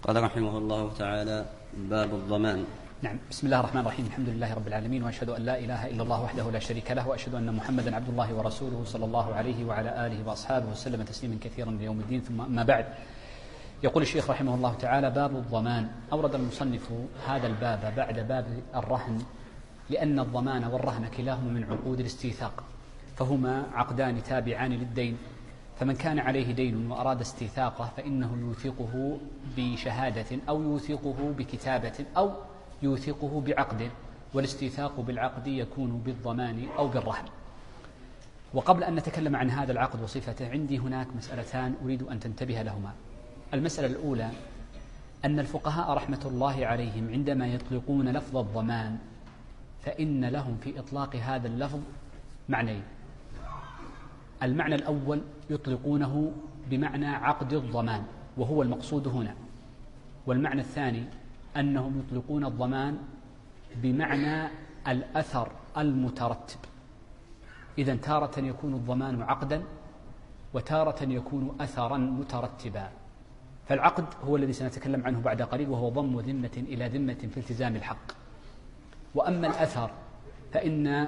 قال رحمه الله تعالى: باب الضمان. نعم. بسم الله الرحمن الرحيم. الحمد لله رب العالمين، وأشهد أن لا إله إلا الله وحده لا شريك له، وأشهد أن محمدا عبد الله ورسوله صلى الله عليه وعلى آله وأصحابه وسلم تسليما كثيرا ليوم الدين. ثم أما بعد، يقول الشيخ رحمه الله تعالى: باب الضمان. أورد المصنف هذا الباب بعد باب الرهن، لأن الضمان والرهن كلاهما من عقود الاستيثاق، فهما عقدان تابعان للدين، فمن كان عليه دين وأراد استيثاقه فإنه يوثقه بشهادة أو يوثقه بكتابة أو يوثقه بعقد، والاستيثاق بالعقد يكون بالضمان أو بالرهن. وقبل أن نتكلم عن هذا العقد وصفته، عندي هناك مسألتان أريد أن تنتبه لهما. المسألة الأولى أن الفقهاء رحمة الله عليهم عندما يطلقون لفظ الضمان فإن لهم في إطلاق هذا اللفظ معنيين. المعنى الأول يطلقونه بمعنى عقد الضمان وهو المقصود هنا، والمعنى الثاني أنهم يطلقون الضمان بمعنى الأثر المترتب. إذن تارة يكون الضمان عقدا وتارة يكون أثرا مترتبا. فالعقد هو الذي سنتكلم عنه بعد قليل، وهو ضم ذمة إلى ذمة في التزام الحق. وأما الأثر فإن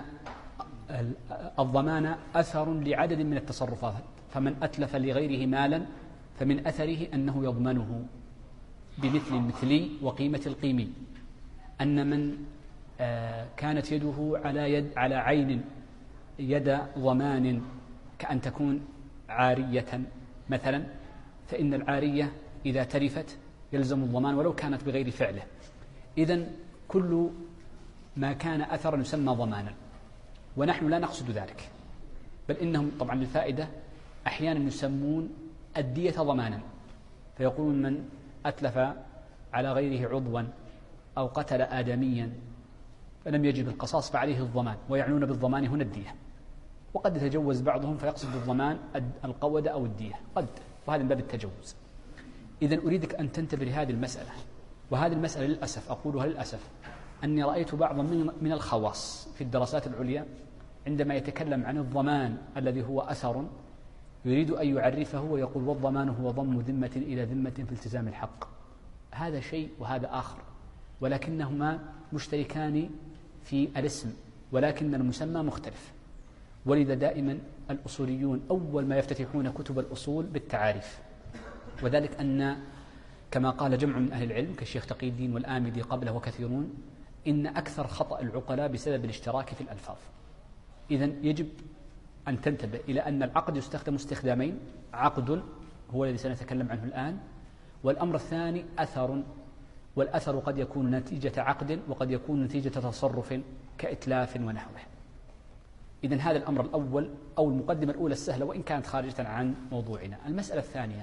الضمان أثر لعدد من التصرفات، فمن أتلف لغيره مالا فمن أثره أنه يضمنه بمثل المثلي وقيمة القيمي. أن من كانت يده على عين يد ضمان كأن تكون عارية مثلا، فإن العارية إذا تلفت يلزم الضمان ولو كانت بغير فعله. إذن كل ما كان أثرا يسمى ضمانا، ونحن لا نقصد ذلك، بل إنهم طبعا للفائدة أحيانا يسمون الدية ضمانا، فيقولون من أتلف على غيره عضوا أو قتل آدميا فلم يجب القصاص فعليه الضمان، ويعنون بالضمان هنا الدية. وقد يتجوز بعضهم فيقصد بالضمان القودة أو الدية، وهذا من باب التجوز. إذن أريدك أن تنتبه لهذه المسألة، وهذه المسألة للأسف أقولها للأسف أني رأيت بعضا من الخواص في الدراسات العليا عندما يتكلم عن الضمان الذي هو أثر يريد أن يعرفه ويقول والضمان هو ضم ذمة إلى ذمة في التزام الحق. هذا شيء وهذا آخر، ولكنهما مشتركان في الاسم ولكن المسمى مختلف. ولذا دائما الأصوليون أول ما يفتتحون كتب الأصول بالتعاريف، وذلك أن كما قال جمع من أهل العلم كالشيخ تقي الدين والآمدي قبله وكثيرون، إن أكثر خطأ العقلاء بسبب الاشتراك في الألفاظ. إذن يجب أن تنتبه إلى أن العقد يستخدم استخدامين: عقد هو الذي سنتكلم عنه الآن، والأمر الثاني أثر، والأثر قد يكون نتيجة عقد وقد يكون نتيجة تصرف كإتلاف ونحوه. إذن هذا الأمر الأول أو المقدمة الأولى السهلة وإن كانت خارجة عن موضوعنا. المسألة الثانية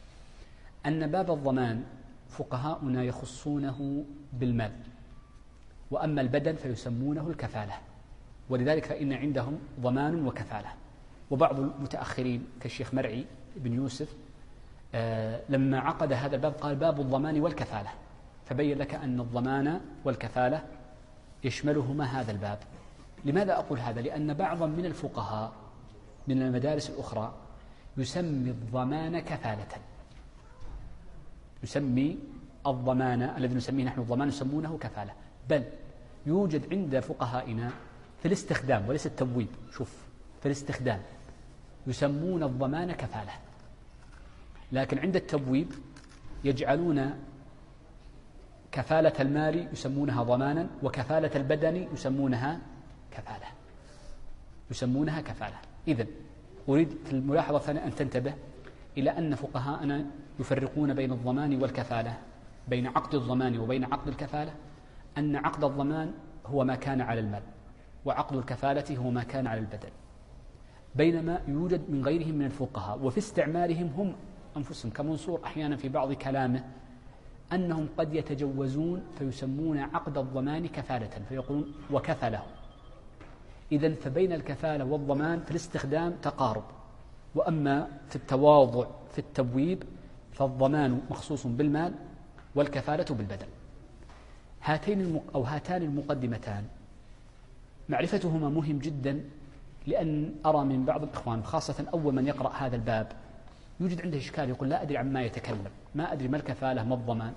أن باب الضمان فقهاؤنا يخصونه بالمال، وأما البدن فيسمونه الكفالة، ولذلك فإن عندهم ضمان وكفالة. وبعض المتأخرين كالشيخ مرعي بن يوسف لما عقد هذا الباب قال باب الضمان والكفالة، فبين لك أن الضمان والكفالة يشملهما هذا الباب. لماذا أقول هذا؟ لأن بعضا من الفقهاء من المدارس الأخرى يسمي الضمان كفالة، يسمي الضمان الذي نسميه نحن الضمان يسمونه كفالة، بل يوجد عند فقهائنا في الاستخدام وليس التبويب، شوف في الاستخدام يسمون الضمان كفالة، لكن عند التبويب يجعلون كفالة المال يسمونها ضمانا، وكفالة البدن يسمونها كفالة. إذن أريد في الملاحظة الثانية أن تنتبه إلى أن فقهاءنا يفرقون بين الضمان والكفالة، بين عقد الضمان وبين عقد الكفالة، أن عقد الضمان هو ما كان على المال، وعقد الكفالة هو ما كان على البدن. بينما يوجد من غيرهم من الفقهاء وفي استعمالهم هم أنفسهم كمنصور أحيانا في بعض كلامه أنهم قد يتجوزون فيسمون عقد الضمان كفالة فيقولون وكفله. إذن فبين الكفالة والضمان في الاستخدام تقارب، وأما في التواضع في التبويب فالضمان مخصوص بالمال والكفالة بالبدن. هاتان المقدمتان معرفتهما مهم جدا، لأن أرى من بعض الإخوان خاصة أول من يقرأ هذا الباب يوجد عنده إشكال، يقول لا أدري عما يتكلم، ما أدري ما الكفالة ما الضمان،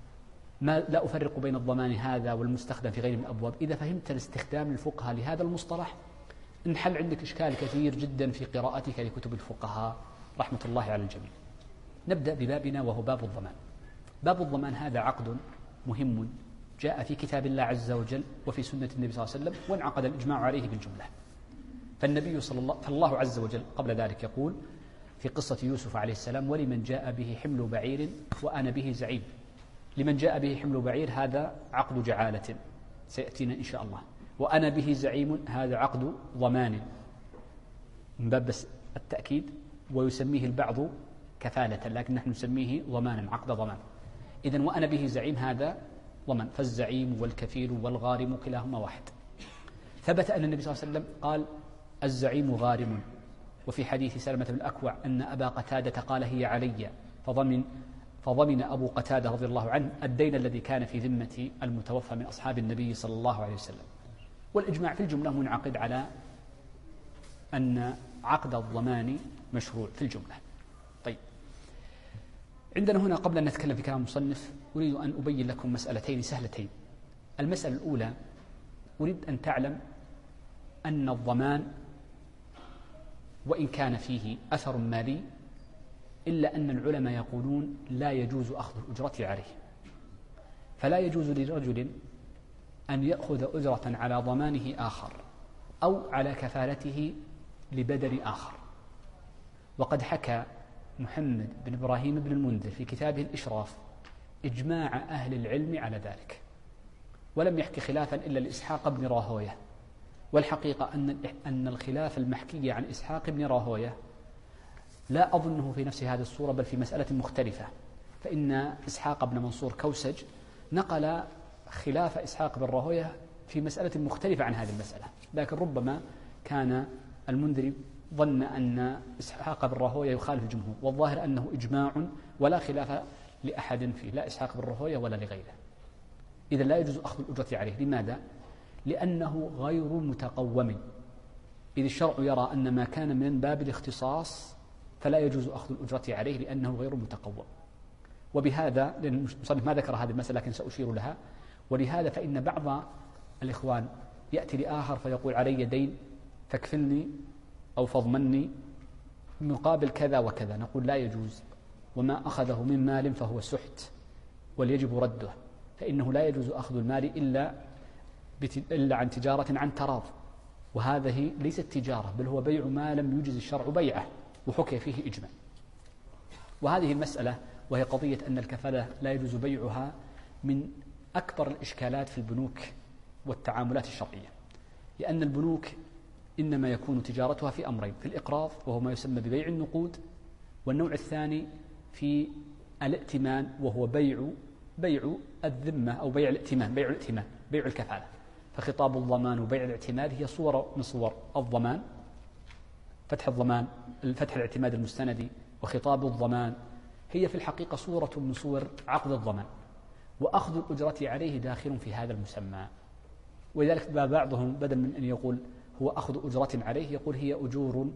لا أفرق بين الضمان هذا والمستخدم في غيره من الأبواب. إذا فهمت الاستخدام الفقهاء لهذا المصطلح انحل عندك إشكال كثير جدا في قراءتك لكتب الفقهاء رحمة الله على الجميع. نبدأ ببابنا وهو باب الضمان. باب الضمان هذا عقد مهم جاء في كتاب الله عز وجل وفي سنة النبي صلى الله عليه وسلم، وانعقد الإجماع عليه بالجملة. فالله عز وجل قبل ذلك يقول في قصة يوسف عليه السلام: ولمن جاء به حمل بعير وأنا به زعيم. لمن جاء به حمل بعير هذا عقد جعالة سيأتينا إن شاء الله، وأنا به زعيم هذا عقد ضمان من باب بس التأكيد، ويسميه البعض كفالة لكن نحن نسميه ضمانا، عقد ضمان. إذن وأنا به زعيم هذا ضمان، فالزعيم والكفيل والغارم كلاهما واحد. ثبت أن النبي صلى الله عليه وسلم قال: الزعيم غارم. وفي حديث سلمة بن الأكوع أن أبا قتادة قال: هي علي، فضمن أبو قتادة رضي الله عنه الدين الذي كان في ذمة المتوفى من أصحاب النبي صلى الله عليه وسلم. والإجماع في الجملة منعقد على أن عقد الضمان مشروع في الجملة. طيب، عندنا هنا قبل أن نتكلم في كلام المصنف أريد أن أبين لكم مسألتين سهلتين. المسألة الأولى، أريد أن تعلم أن الضمان وإن كان فيه أثر مالي إلا أن العلماء يقولون لا يجوز أخذ الأجرة عليه. فلا يجوز لرجل أن يأخذ أجرة على ضمانه آخر أو على كفالته لبدن آخر. وقد حكى محمد بن إبراهيم بن المنذر في كتابه الإشراف إجماع أهل العلم على ذلك، ولم يحكي خلافا إلا لإسحاق بن راهويه. والحقيقة أن الخلاف المحكي عن إسحاق بن راهويه لا أظنه في نفس هذه الصورة، بل في مسألة مختلفة. فإن إسحاق بن منصور كوسج نقل خلاف إسحاق بن راهويه في مسألة مختلفة عن هذه المسألة، لكن ربما كان المنذري ظن أن إسحاق بن راهويه يخالف الجمهور، والظاهر أنه إجماع ولا خلاف لأحد فيه، لا إسحاق بن راهويه ولا لغيره. إذا لا يجوز أخذ الأجرة عليه. لماذا؟ لأنه غير متقوم. إذ الشرع يرى أن ما كان من باب الاختصاص فلا يجوز أخذ الأجرة عليه لأنه غير متقوم. وبهذا، لأن المصنف ما ذكر هذه المسألة لكن سأشير لها، ولهذا فإن بعض الإخوان يأتي لآخر فيقول: علي دين فاكفلني أو فاضمني مقابل كذا وكذا. نقول: لا يجوز، وما أخذه من مال فهو سحت وليجب رده، فإنه لا يجوز أخذ المال إلا عن تجارة عن تراض، وهذه ليست تجارة بل هو بيع ما لم يجز الشرع بيعه، وحكي فيه إجماع. وهذه المسألة وهي قضية أن الكفالة لا يجوز بيعها من أكبر الإشكالات في البنوك والتعاملات الشرعية، لأن البنوك إنما يكون تجارتها في أمرين: في الإقراض وهو ما يسمى ببيع النقود، والنوع الثاني في الائتمان وهو بيع الذمة أو بيع الائتمان، بيع الكفالة. فخطاب الضمان وبيع الاعتماد هي صورة من صور الضمان، فتح الاعتماد المستندي، وخطاب الضمان هي في الحقيقة صورة من صور عقد الضمان، وأخذ الأجرة عليه داخل في هذا المسمى. ولذلك بعضهم بدل من أن يقول هو أخذ أجرة عليه يقول هي أجور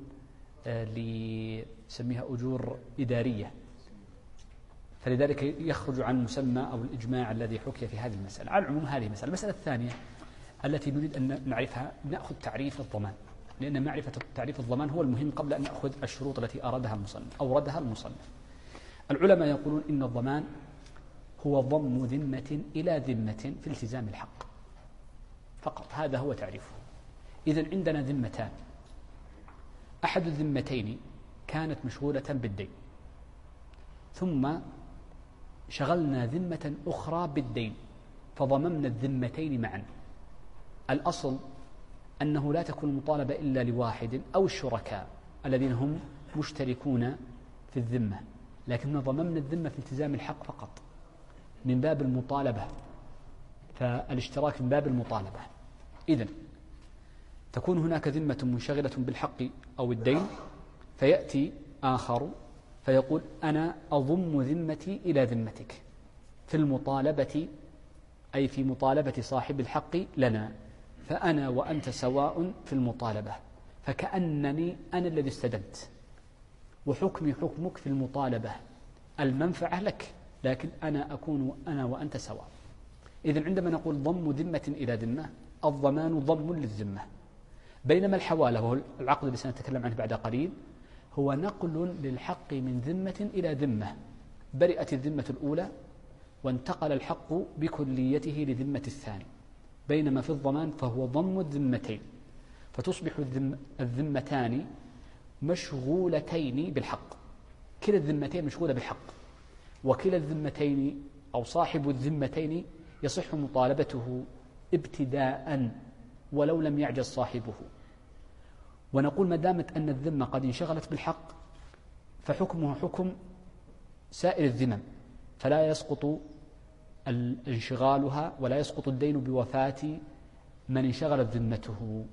يسميها أجور إدارية، فلذلك يخرج عن مسمى أو الإجماع الذي حكي في هذه المسألة. على العموم هذه المسألة. المسألة الثانية التي نريد أن نعرفها، نأخذ تعريف الضمان، لأن معرفة تعريف الضمان هو المهم قبل أن نأخذ الشروط التي أوردها المصنف. العلماء يقولون إن الضمان هو ضم ذمة إلى ذمة في التزام الحق فقط، هذا هو تعريفه. إذن عندنا ذمتان، أحد الذمتين كانت مشغولة بالدين، ثم شغلنا ذمة أخرى بالدين فضممنا الذمتين معا. الأصل أنه لا تكون المطالبة إلا لواحد أو الشركاء الذين هم مشتركون في الذمة، لكننا ضممنا الذمة في التزام الحق فقط من باب المطالبة، فالاشتراك من باب المطالبة. إذن تكون هناك ذمة منشغلة بالحق أو الدين، فيأتي آخر فيقول أنا أضم ذمتي إلى ذمتك في المطالبة، أي في مطالبة صاحب الحق لنا، فأنا وأنت سواء في المطالبة، فكأنني أنا الذي استدنت وحكمي حكمك في المطالبة، المنفعة لك، لكن أنا أكون أنا وأنت سواء. إذن عندما نقول ضم ذمة إلى ذمة، الضمان ضم للذمة، بينما الحوالة وهو العقد الذي سنتكلم عنه بعد قليل هو نقل للحق من ذمة إلى ذمة، برئت الذمة الأولى وانتقل الحق بكليته لذمة الثاني، بينما في الضمان فهو ضم الذمتين، فتصبح الذمتان مشغولتين بالحق، كلا الذمتين مشغولة بالحق، وكلا الذمتين أو صاحب الذمتين يصح مطالبته ابتداء ولو لم يعجز صاحبه. ونقول ما دامت أن الذمة قد انشغلت بالحق فحكمها حكم سائر الذمم، فلا يسقط انشغالها ولا يسقط الدين بوفاة من انشغلت ذمته.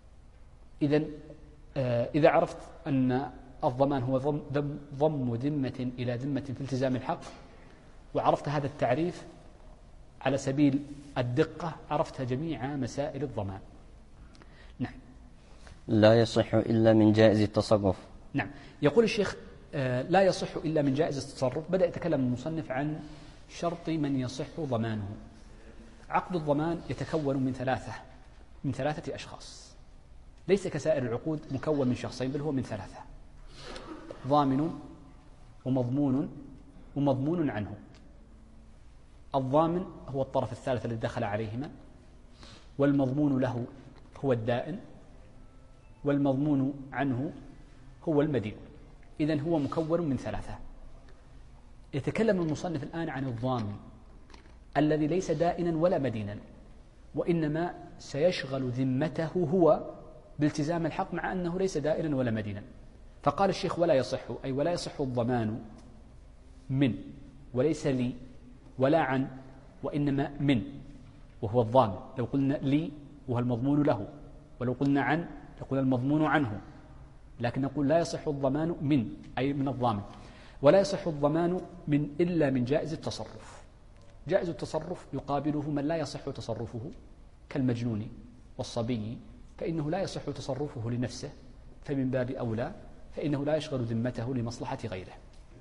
إذا عرفت أن الضمان هو ضم ذمة إلى ذمة في التزام الحق، وعرفت هذا التعريف على سبيل الدقة، عرفت جميع مسائل الضمان. نعم. لا يصح إلا من جائز التصرف. نعم. يقول الشيخ لا يصح إلا من جائز التصرف. بدأ يتكلم المصنف عن شرط من يصح ضمانه. عقد الضمان يتكون من ثلاثة أشخاص، ليس كسائر العقود مكون من شخصين، بل هو من ثلاثة: ضامن ومضمون ومضمون عنه. الضامن هو الطرف الثالث الذي دخل عليهما، والمضمون له هو الدائن، والمضمون عنه هو المدين. إذن هو مكون من ثلاثة. يتكلم المصنف الآن عن الضامن الذي ليس دائنا ولا مدينا، وإنما سيشغل ذمته هو بالتزام الحق مع أنه ليس دائنا ولا مدينا. فقال الشيخ ولا يصح، أي ولا يصح الضمان من، وليس لي ولا عن، وإنما من، وهو الضامن. لو قلنا لي وهو المضمون له، ولو قلنا عن يقول المضمون عنه، لكن نقول لا يصح الضمان من، أي من الضامن. ولا يصح الضمان من إلا من جائز التصرف. جائز التصرف يقابله من لا يصح تصرفه كالمجنون والصبي، فإنه لا يصح تصرفه لنفسه، فمن باب أولى فإنه لا يشغل ذمته لمصلحة غيره.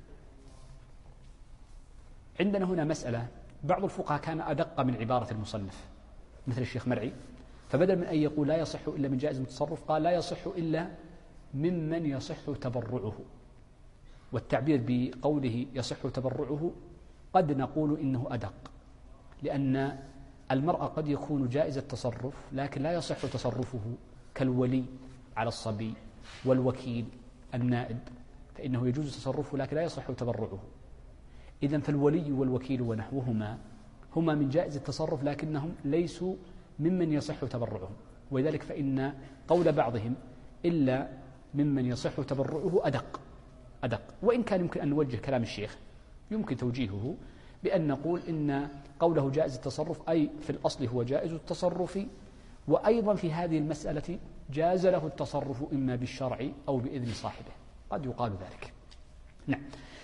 عندنا هنا مسألة، بعض الفقهاء كان أدق من عبارة المصنف مثل الشيخ مرعي، فبدل من أن يقول لا يصح إلا من جائز التصرف قال لا يصح إلا ممن يصح تبرعه. والتعبير بقوله يصح تبرعه قد نقول إنه أدق، لأن المرأة قد يكون جائز التصرف لكن لا يصح تصرفه، كالولي على الصبي والوكيل النائب، فإنه يجوز تصرفه لكن لا يصح تبرعه. إذن فالولي والوكيل ونحوهما هما من جائز التصرف لكنهم ليسوا ممن يصح تبرعهم، ولذلك فإن قول بعضهم إلا ممن يصح تبرعه أدق. وإن كان يمكن أن نوجه كلام الشيخ، يمكن توجيهه بأن نقول إن قوله جائز التصرف أي في الأصل هو جائز التصرف، وأيضا في هذه المسألة جاز له التصرف إما بالشرع أو بإذن صاحبه، قد يقال ذلك. نعم.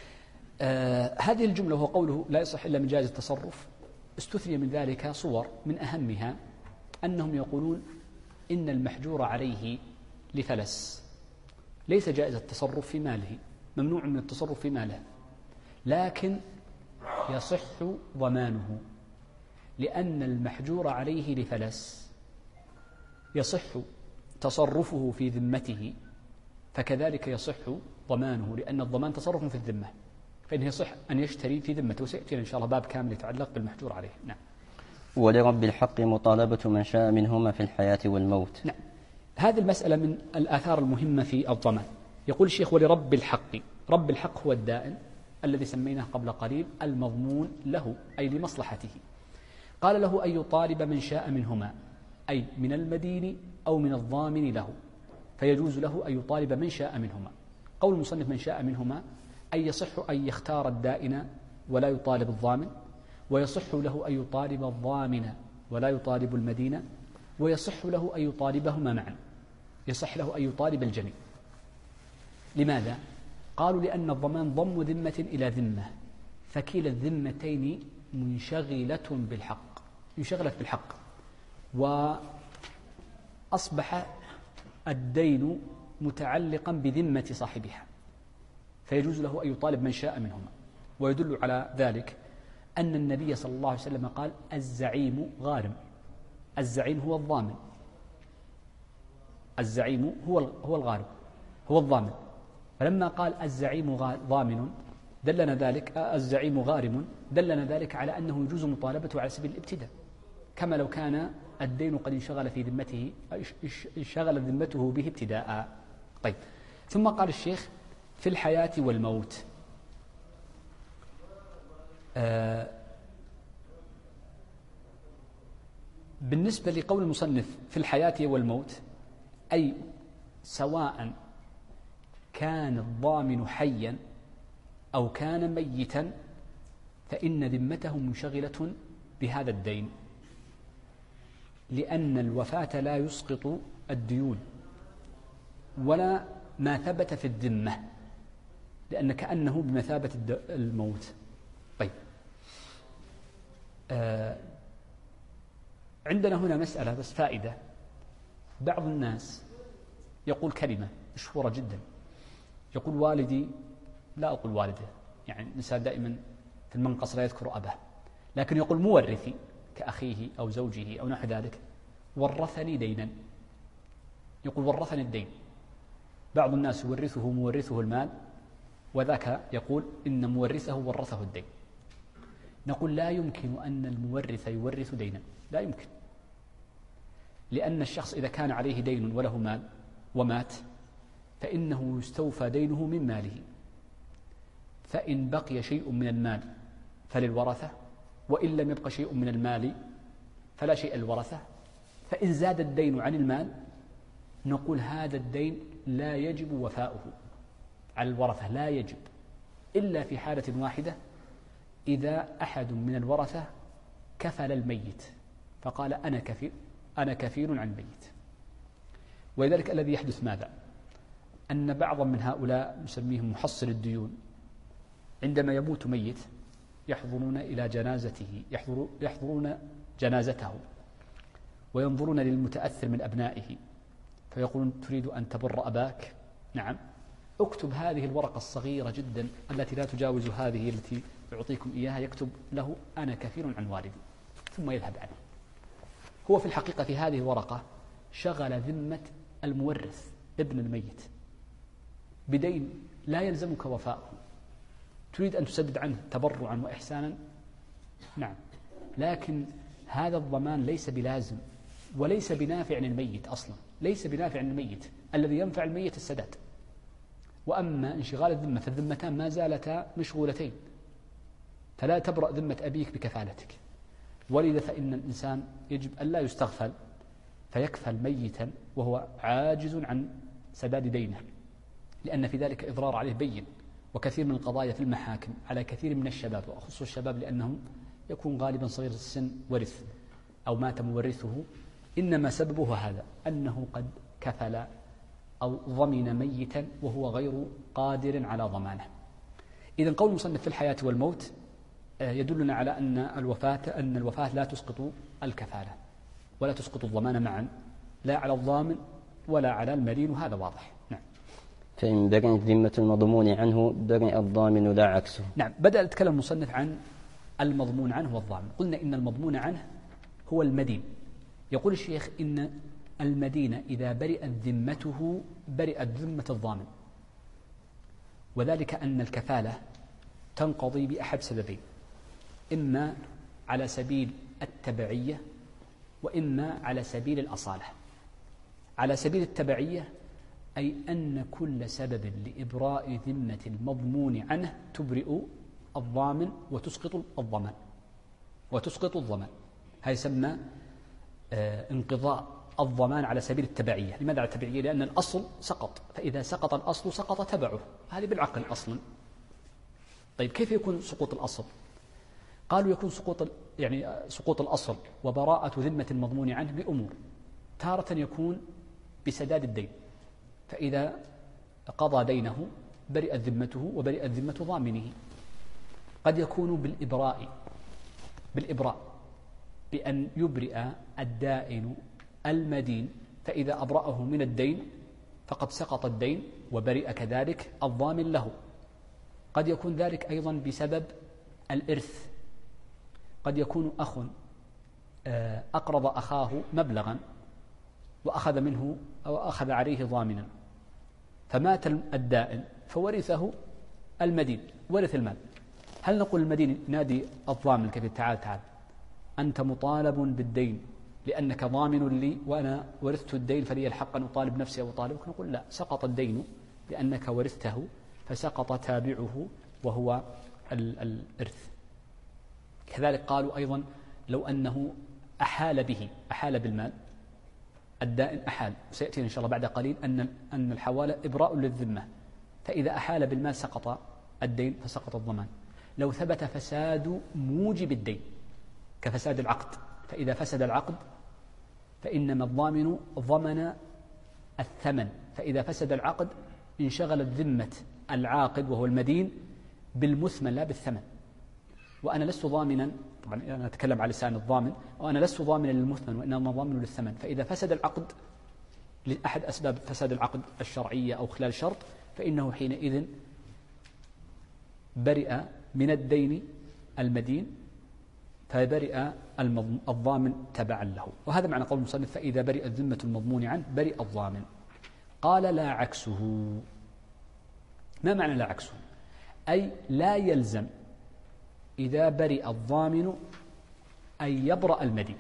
هذه الجملة وهو قوله لا يصح إلا من جائز التصرف استثني من ذلك صور، من أهمها أنهم يقولون إن المحجور عليه لفلس ليس جائز التصرف في ماله، ممنوع من التصرف في ماله، لكن يصح ضمانه، لأن المحجور عليه لفلس يصح تصرفه في ذمته، فكذلك يصح ضمانه، لأن الضمان تصرف في الذمة، فإنه يصح أن يشتري في ذمته. وسيأتينا إن شاء الله باب كامل يتعلق بالمحجور عليه. نعم. ولرب الحق مطالبة من شاء منهما في الحياة والموت. نعم. هذه المسألة من الآثار المهمة في الضمان. يقول الشيخ ولرب الحق. رب الحق هو الدائن الذي سميناه قبل قليل المضمون له، أي لمصلحته. قال له أن يطالب من شاء منهما، أي من المدين أو من الضامن له، فيجوز له أن يطالب من شاء منهما. قول المصنف من شاء منهما أي يصح أن يختار الدائن ولا يطالب الضامن، ويصح له أن يطالب الضامن ولا يطالب المدين، ويصح له أن يطالبهما معا، يصح له أن يطالب الجميع. لماذا؟ قالوا لأن الضمان ضم ذمة إلى ذمة، فكلا الذمتين منشغلة بالحق، انشغلت بالحق، وأصبح الدين متعلقا بذمة صاحبها، فيجوز له أن يطالب من شاء منهما. ويدل على ذلك أن النبي صلى الله عليه وسلم قال الزعيم غارم. الزعيم هو الضامن، الزعيم هو الغارم، هو الضامن. فلما قال الزعيم ضامن دلنا ذلك، الزعيم غارم دلنا ذلك على أنه يجوز مطالبته على سبيل الابتداء، كما لو كان الدين قد انشغل في ذمته، انشغل ذمته به ابتداء. طيب، ثم قال الشيخ في الحياة والموت. بالنسبة لقول المصنف في الحياة والموت، أي سواء كان الضامن حيا أو كان ميتا فإن ذمته منشغلة بهذا الدين، لأن الوفاة لا يسقط الديون ولا ما ثبت في الذمة، لأن كأنه بمثابة الموت. طيب، عندنا هنا مسألة بس فائدة. بعض الناس يقول كلمة مشهورة جدا، يقول والدي، لا أقول والده، يعني الإنسان دائما في المنقص لا يذكر أباه، لكن يقول مورثي كأخيه أو زوجه أو نحو ذلك ورثني دينا، يقول ورثني الدين. بعض الناس يورثه مورثه المال، وذاك يقول إن مورثه ورثه الدين. نقول لا يمكن أن المورث يورث دينا، لا يمكن، لأن الشخص إذا كان عليه دين وله مال ومات فإنه يستوفى دينه من ماله، فإن بقي شيء من المال فللورثة، وإن لم يبق شيء من المال فلا شيء للورثة. فإن زاد الدين عن المال نقول هذا الدين لا يجب وفاؤه على الورثة، لا يجب إلا في حالة واحدة، إذا أحد من الورثة كفل الميت فقال أنا كفيل عن الميت. ولذلك الذي يحدث ماذا؟ أن بعضا من هؤلاء نسميهم محصل الديون عندما يموت ميت يحضرون إلى جنازته، يحضرون جنازته وينظرون للمتأثر من أبنائه فيقولون تريد أن تبر أباك؟ نعم، اكتب هذه الورقة الصغيرة جدا التي لا تجاوز هذه التي يعطيكم إياها، يكتب له أنا كفيل عن والدي ثم يذهب عنه. هو في الحقيقة في هذه الورقة شغل ذمة المورث ابن الميت بدين لا يلزمك وفاؤه، تريد أن تسدد عنه تبرعا وإحسانا، نعم، لكن هذا الضمان ليس بلازم وليس بنافع للميت أصلا، ليس بنافع للميت، الذي ينفع الميت السداد. وأما انشغال الذمة فالذمتان ما زالتا مشغولتين، فلا تبرأ ذمة أبيك بكفالتك. ولذا فإن الإنسان يجب أن لا يستغفل فيكفل ميتا وهو عاجز عن سداد دينه، لأن في ذلك إضرار عليه بين. وكثير من القضايا في المحاكم على كثير من الشباب، وأخص الشباب لأنهم يكون غالبا صغير السن ورث أو مات مورثه، إنما سببه هذا أنه قد كفل أو ضمن ميتا وهو غير قادر على ضمانه. إذن قول المصنف في الحياة والموت يدلنا على أن الوفاة لا تسقط الكفالة ولا تسقط الضمان معا، لا على الضامن ولا على المدين، وهذا واضح. نعم. فإن برئت ذمة المضمون عنه برئ الضامن لا عكسه. نعم، بدأ يتكلم المصنف عن المضمون عنه والضامن. قلنا إن المضمون عنه هو المدين. يقول الشيخ إن المدين إذا برئت ذمته برئت ذمة الضامن، وذلك أن الكفالة تنقضي بأحد سببين، إما على سبيل التبعية وإما على سبيل الأصالة. على سبيل التبعية أي أن كل سبب لإبراء ذمة المضمون عنه تبرئ الضامن وتسقط الضمان. هذا يسمى انقضاء الضمان على سبيل التبعية. لماذا على التبعية؟ لأن الأصل سقط، فإذا سقط الأصل سقط تبعه، هذه بالعقل أصلا. طيب، كيف يكون سقوط الأصل؟ قالوا يكون سقوط الأصل وبراءة ذمة المضمون عنه بأمور. تارة يكون بسداد الدين، فإذا قضى دينه برئت ذمته وبرئت ذمة ضامنه. قد يكون بالإبراء بأن يبرئ الدائن المدين، فإذا أبرأه من الدين فقد سقط الدين وبرئ كذلك الضامن له. قد يكون ذلك أيضا بسبب الإرث. قد يكون أخ أقرض أخاه مبلغا وأخذ منه أو أخذ عليه ضامنا، فمات الدائن فورثه المدين، ورث المال. هل نقول المدين نادي الضامن كيف تعال أنت مطالب بالدين لأنك ضامن لي وأنا ورثت الدين فلي الحق أن أطالب نفسي أو أطالبك؟ نقول لا، سقط الدين لأنك ورثته فسقط تابعه وهو الإرث. كذلك قالوا أيضا لو أنه أحال بالمال، الدائن أحال، سيأتينا إن شاء الله بعد قليل أن الحوالة إبراء للذمة، فإذا أحال بالمال سقط الدين فسقط الضمان. لو ثبت فساد موجب الدين كفساد العقد، فإذا فسد العقد فإنما الضامن ضمن الثمن، فإذا فسد العقد انشغلت ذمة العاقد وهو المدين بالمثمن لا بالثمن. وأنا لست ضامنا، طبعا أنا أتكلم على لسان الضامن، وأنا لست ضامنا للمثمن وإنما ضامن للثمن. فإذا فسد العقد لأحد أسباب فساد العقد الشرعية أو خلال شرط، فإنه حينئذ برئ من الدين المدين، فبرئ الضامن تبعا له. وهذا معنى قول المصنف فإذا برئت ذمة المضمون عنه برئ الضامن. قال لا عكسه. ما معنى لا عكسه؟ أي لا يلزم إذا برئ الضامن أن يبرأ المدين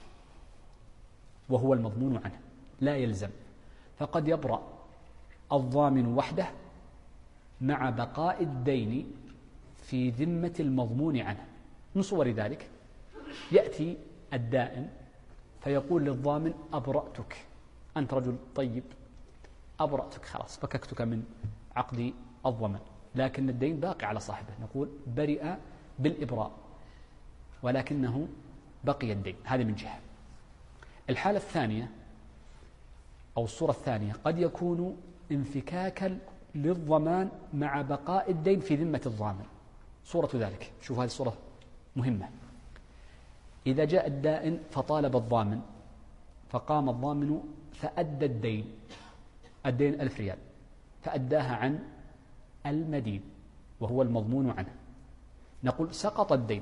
وهو المضمون عنه، لا يلزم. فقد يبرأ الضامن وحده مع بقاء الدين في ذمة المضمون عنه. من صور ذلك يأتي الدائن فيقول للضامن أبرأتك، أنت رجل طيب، أبرأتك، خلاص فككتك من عقد الضمان، لكن الدين باقي على صاحبه، نقول برئ بالإبراء ولكنه بقي الدين. هذه من جهة. الحالة الثانية أو الصورة الثانية قد يكون انفكاكا للضمان مع بقاء الدين في ذمة الضامن. صورة ذلك، شوف هذه الصورة مهمة. إذا جاء الدائن فطالب الضامن فقام الضامن فأدى الدين 1000 ريال فأداها عن المدين وهو المضمون عنه، نقول سقط الدين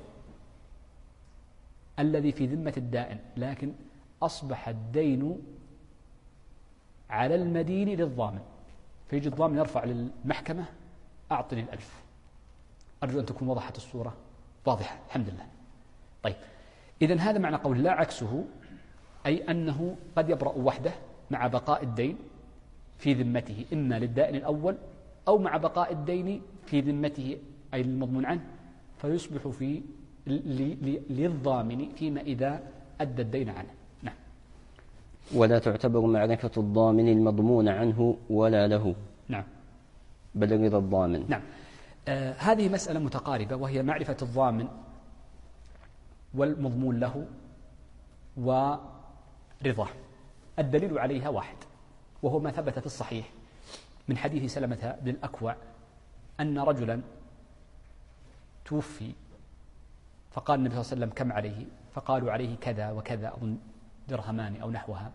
الذي في ذمة الدائن، لكن أصبح الدين على المدين للضامن، فيجي الضامن يرفع للمحكمة أعطني 1000. أرجو أن تكون وضحت الصورة واضحة الحمد لله. طيب، إذن هذا معنى قول لا عكسه، أي أنه قد يبرأ وحده مع بقاء الدين في ذمته إما للدائن الأول أو مع بقاء الدين في ذمته أي المضمون عنه، فيصبح في للضامن فيما إذا أدى الدين عنه. نعم. ولا تعتبر معرفة الضامن المضمون عنه ولا له. نعم. بل رضا الضامن. نعم. هذه مسألة متقاربة، وهي معرفة الضامن والمضمون له ورضاه. الدليل عليها واحد، وهو ما ثبت في الصحيح من حديث سلمة بن الأكوع أن رجلا توفي فقال النبي صلى الله عليه وسلم كم عليه؟ فقالوا عليه كذا وكذا، أظن درهمان أو نحوها،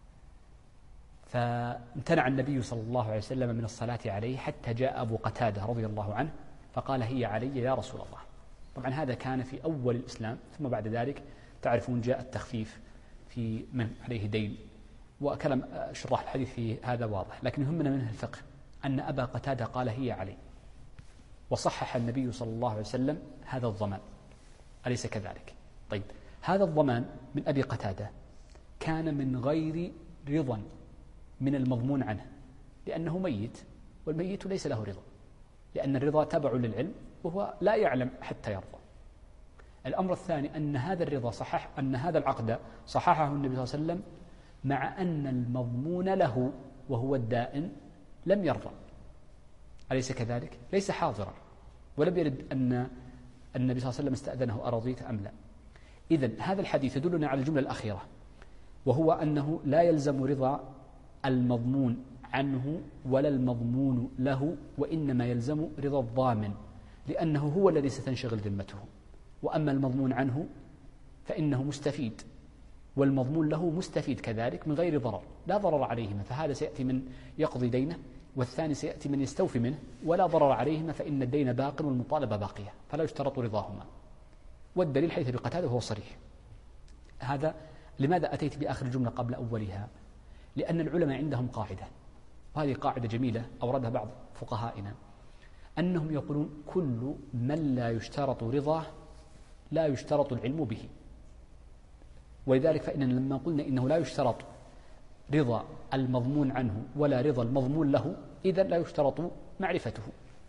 فامتنع النبي صلى الله عليه وسلم من الصلاة عليه حتى جاء أبو قتادة رضي الله عنه فقال هي علي يا رسول الله. طبعا هذا كان في أول الإسلام، ثم بعد ذلك تعرفون جاء التخفيف في من عليه دين، وكلام شراح الحديث في هذا واضح، لكن يهمنا منه الفقه أن أبا قتادة قال هي علي، وصحح النبي صلى الله عليه وسلم هذا الضمان، أليس كذلك؟ طيب، هذا الضمان من أبي قتادة كان من غير رضا من المضمون عنه، لأنه ميت، والميت ليس له رضا، لأن الرضا تبع للعلم وهو لا يعلم حتى يرضى. الأمر الثاني أن هذا الرضا صحح، أن هذا العقد صححه النبي صلى الله عليه وسلم مع أن المضمون له وهو الدائن لم يرضى، أليس كذلك؟ ليس حاضرا ولم يرد أن النبي صلى الله عليه وسلم استأذنه أرضيت أم لا. إذن هذا الحديث يدلنا على الجملة الأخيرة، وهو أنه لا يلزم رضا المضمون عنه ولا المضمون له، وإنما يلزم رضا الضامن، لأنه هو الذي ستنشغل ذمته، وأما المضمون عنه فإنه مستفيد والمضمون له مستفيد كذلك من غير ضرر، لا ضرر عليهما، فهذا سيأتي من يقضي دينه والثاني سيأتي من يستوفي منه ولا ضرر عليهما فإن الدين باق والمطالبة باقية فلا يشترط رضاهما. والدليل حديث أبي قتادة وهو صريح. هذا لماذا أتيت بآخر الجملة قبل أولها؟ لأن العلماء عندهم قاعدة، وهذه قاعدة جميلة أوردها بعض فقهائنا، أنهم يقولون كل من لا يشترط رضاه لا يشترط العلم به. ولذلك فإننا لما قلنا إنه لا يشترط رضا المضمون عنه ولا رضا المضمون له إذا لا يشترط معرفته،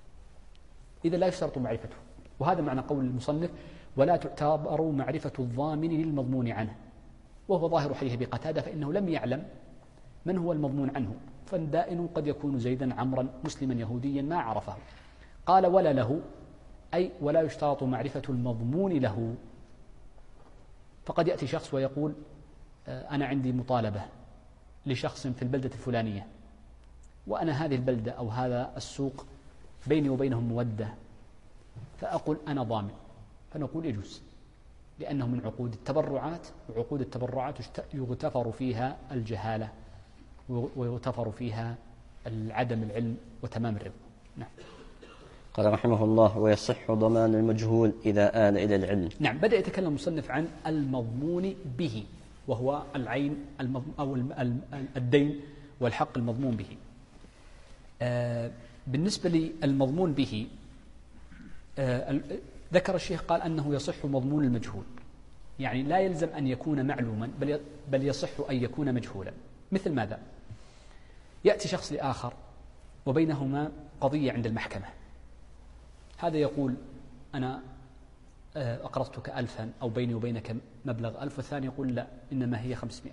وهذا معنى قول المصنف ولا تعتبر معرفة الضامن للمضمون عنه، وهو ظاهر حديث أبي قتادة فإنه لم يعلم من هو المضمون عنه، فالدائن قد يكون زيدا عمرا مسلما يهوديا ما عرفه. قال ولا له أي ولا يشترط معرفة المضمون له. فقد يأتي شخص ويقول أنا عندي مطالبة لشخص في البلدة الفلانية، وأنا هذه البلدة أو هذا السوق بيني وبينهم مودة، فأقول أنا ضامن، فنقول يجوز، لأنه من عقود التبرعات، وعقود التبرعات يغتفر فيها الجهالة ويغتفر فيها عدم العلم وتمام الرضا. نعم. قال رحمه الله ويصح ضمان المجهول إذا آل إلى العلم. نعم، بدأ يتكلم المصنف عن المضمون به، وهو العين أو الدين والحق المضمون به. بالنسبة للمضمون به ذكر الشيخ قال أنه يصح مضمون المجهول، يعني لا يلزم أن يكون معلوما بل يصح أن يكون مجهولا. مثل ماذا؟ يأتي شخص لآخر وبينهما قضية عند المحكمة، هذا يقول أنا أقرضتك 1000 أو بيني وبينك مبلغ 1000، والثاني يقول لا إنما هي 500.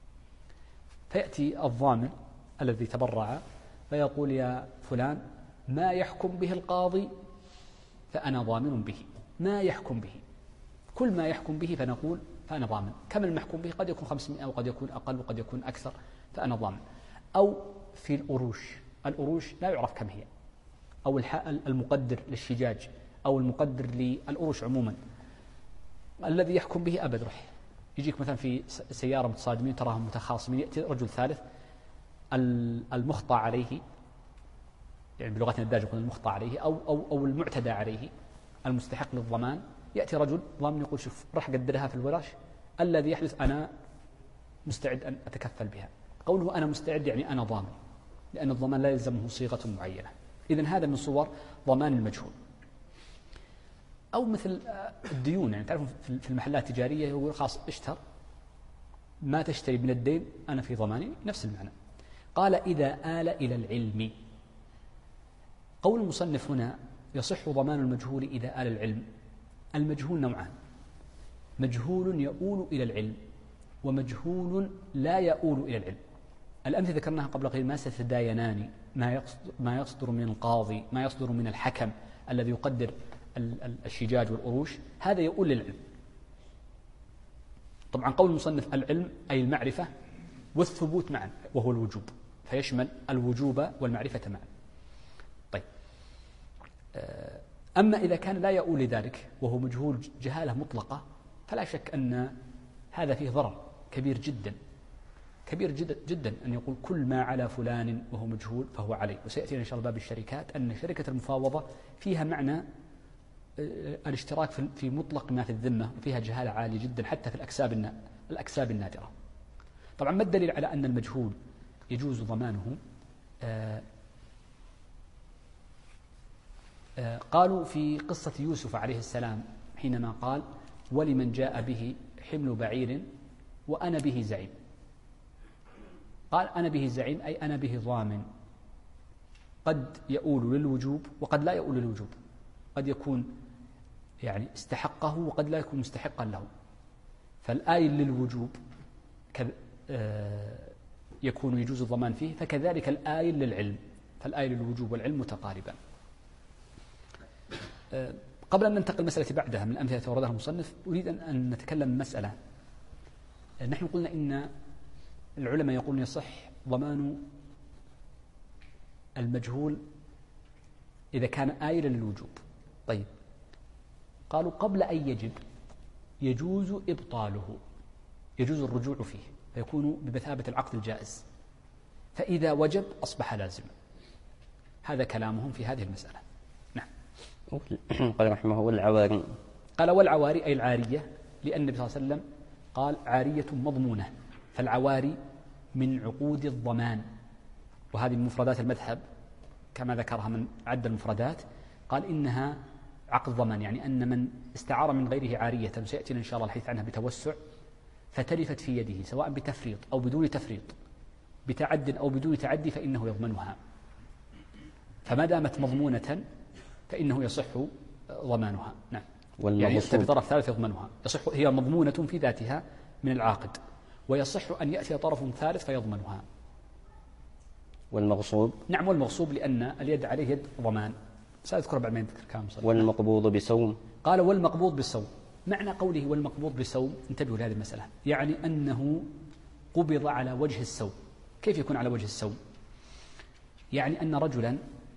فيأتي الضامن الذي تبرع فيقول يا فلان ما يحكم به القاضي فأنا ضامن به، ما يحكم به، كل ما يحكم به فنقول فأنا ضامن. كم المحكوم به؟ قد يكون 500 وقد يكون أقل وقد يكون أكثر، فأنا ضامن. أو في الأروش لا يعرف كم هي، أو المقدر للشجاج أو المقدر للأروش عموما، الذي يحكم به أبد رح يجيك مثلا في سيارة متصادمين تراهم متخاصمين، يأتي رجل ثالث المخطى عليه، يعني بلغتنا الدارجة يقول المخطى عليه أو المعتدى عليه المستحق للضمان، يأتي رجل ضامن يقول شوف راح أقدرها في الورش، الذي يحدث أنا مستعد أن أتكفل بها. قوله أنا مستعد يعني أنا ضامن، لأن الضمان لا يلزمه صيغة معينة. إذن هذا من صور ضمان المجهول. أو مثل الديون، يعني تعرفون في المحلات التجارية يقول خلاص اشتر ما تشتري من الدين أنا في ضماني، نفس المعنى. قال إذا آل إلى العلم. قول المصنف هنا يصح ضمان المجهول إذا آل العلم. المجهول نوعان: مجهول يؤول إلى العلم ومجهول لا يؤول إلى العلم. الأمثلة ذكرناها قبل قليل: ما ستتداينان، ما يصدر من القاضي، ما يصدر من الحكم الذي يقدر الشجاج والأروش، هذا يؤول للعلم. طبعا قول المصنف العلم أي المعرفة والثبوت معا، وهو الوجوب، فيشمل الوجوب والمعرفة معا. طيب، أما إذا كان لا يؤول لذلك وهو مجهول جهالة مطلقة، فلا شك أن هذا فيه ضرر كبير جدا، كبير جدا أن يقول كل ما على فلان وهو مجهول فهو عليه. وسيأتي إن شاء الله باب الشركات أن شركة المفاوضة فيها معنى الاشتراك في مطلق ما في الذمة، وفيها جهالة عالية جدا حتى في الأكساب النادرة. طبعا ما الدليل على أن المجهول يجوز ضمانه؟ قالوا في قصة يوسف عليه السلام حينما قال: ولمن جاء به حمل بعير وأنا به زعيم. قال أنا به زعيم أي أنا به ضامن، قد يؤول للوجوب وقد لا يؤول للوجوب، قد يكون يعني استحقه وقد لا يكون مستحقا له. فالآيل للوجوب يكون يجوز الضمان فيه، فكذلك الآيل للعلم، فالآيل للوجوب والعلم متقاربا. قبل أن ننتقل المسألة بعدها من الأمثلة التي وردها المصنف، أريد أن نتكلم مسألة. نحن قلنا إن العلماء يقولون يصح ضمان المجهول إذا كان آيلا للوجوب. طيب، قالوا قبل أن يجب يجوز إبطاله، يجوز الرجوع فيه، فيكون بمثابة العقد الجائز. فإذا وجب أصبح لازما، هذا كلامهم في هذه المسألة. نعم. قال رحمه الله والعواري. قال والعواري أي العارية، لأن النبي صلى الله عليه وسلم قال عارية مضمونة، فالعواري من عقود الضمان، وهذه من مفردات المذهب كما ذكرها من عد المفردات، قال إنها عقد ضمان، يعني أن من استعار من غيره عارية، سيأتينا إن شاء الله الحديث عنها بتوسع، فتلفت في يده سواء بتفريط أو بدون تفريط، بتعد أو بدون تعدي، فإنه يضمنها. فما دامت مضمونة فإنه يصح ضمانها. نعم. يعني يأتي بطرف ثالث يضمنها، يصح، هي مضمونة في ذاتها من العاقد، ويصح أن يأتي طرف ثالث فيضمنها. والمغصوب. نعم، والمغصوب لأن اليد عليه يد ضمان، سأذكر بعد ما يذكر كلام صلى. والمقبوض بسوم. قال والمقبوض بالسوم. معنى قوله والمقبوض بالسوم، انتبهوا لهذه المسألة، يعني أنه قبض على وجه السوم. كيف يكون على وجه السوم؟ يعني أن رجلا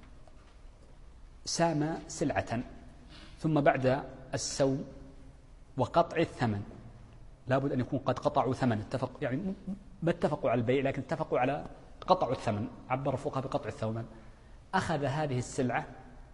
سام سلعة، ثم بعد السوم وقطع الثمن، لابد أن يكون قد قطعوا ثمن، يعني ما اتفقوا على البيع لكن اتفقوا على قطعوا الثمن، عبر الفقهاء بقطع الثمن. أخذ هذه السلعة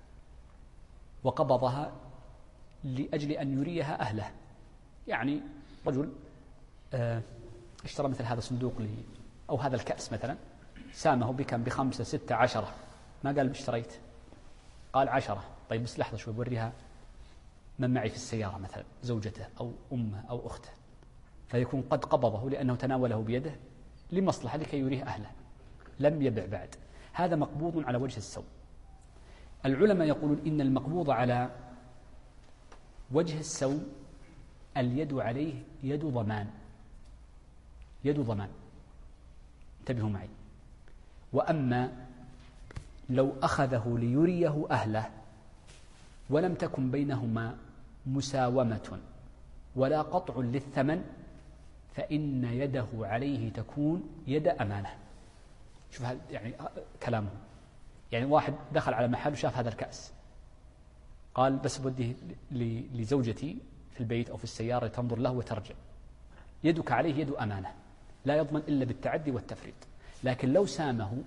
وقبضها لأجل أن يريها أهله، يعني رجل اشترى مثل هذا الصندوق أو هذا الكأس مثلا، سامه بكم، ب5 6 10، ما قال اشتريت، قال 10. طيب بس لحظة شوي بوريها من معي في السيارة مثلا، زوجته أو أمه أو أخته، فيكون قد قبضه لأنه تناوله بيده لمصلحة لكي يريه أهله، لم يبع بعد. هذا مقبوض على وجه السوم. العلماء يقولون إن المقبوض على وجه السوم اليد عليه يد ضمان، يد ضمان، انتبهوا معي. وأما لو أخذه ليريه أهله ولم تكن بينهما مساومة ولا قطع للثمن، فإن يده عليه تكون يد أمانة. شوف هذا يعني كلامه، يعني واحد دخل على محل وشاف هذا الكأس، قال بس بوديه لزوجتي في البيت أو في السيارة تنظر له وترجع، يدك عليه يد أمانة، لا يضمن إلا بالتعدي والتفريط. لكن لو سامه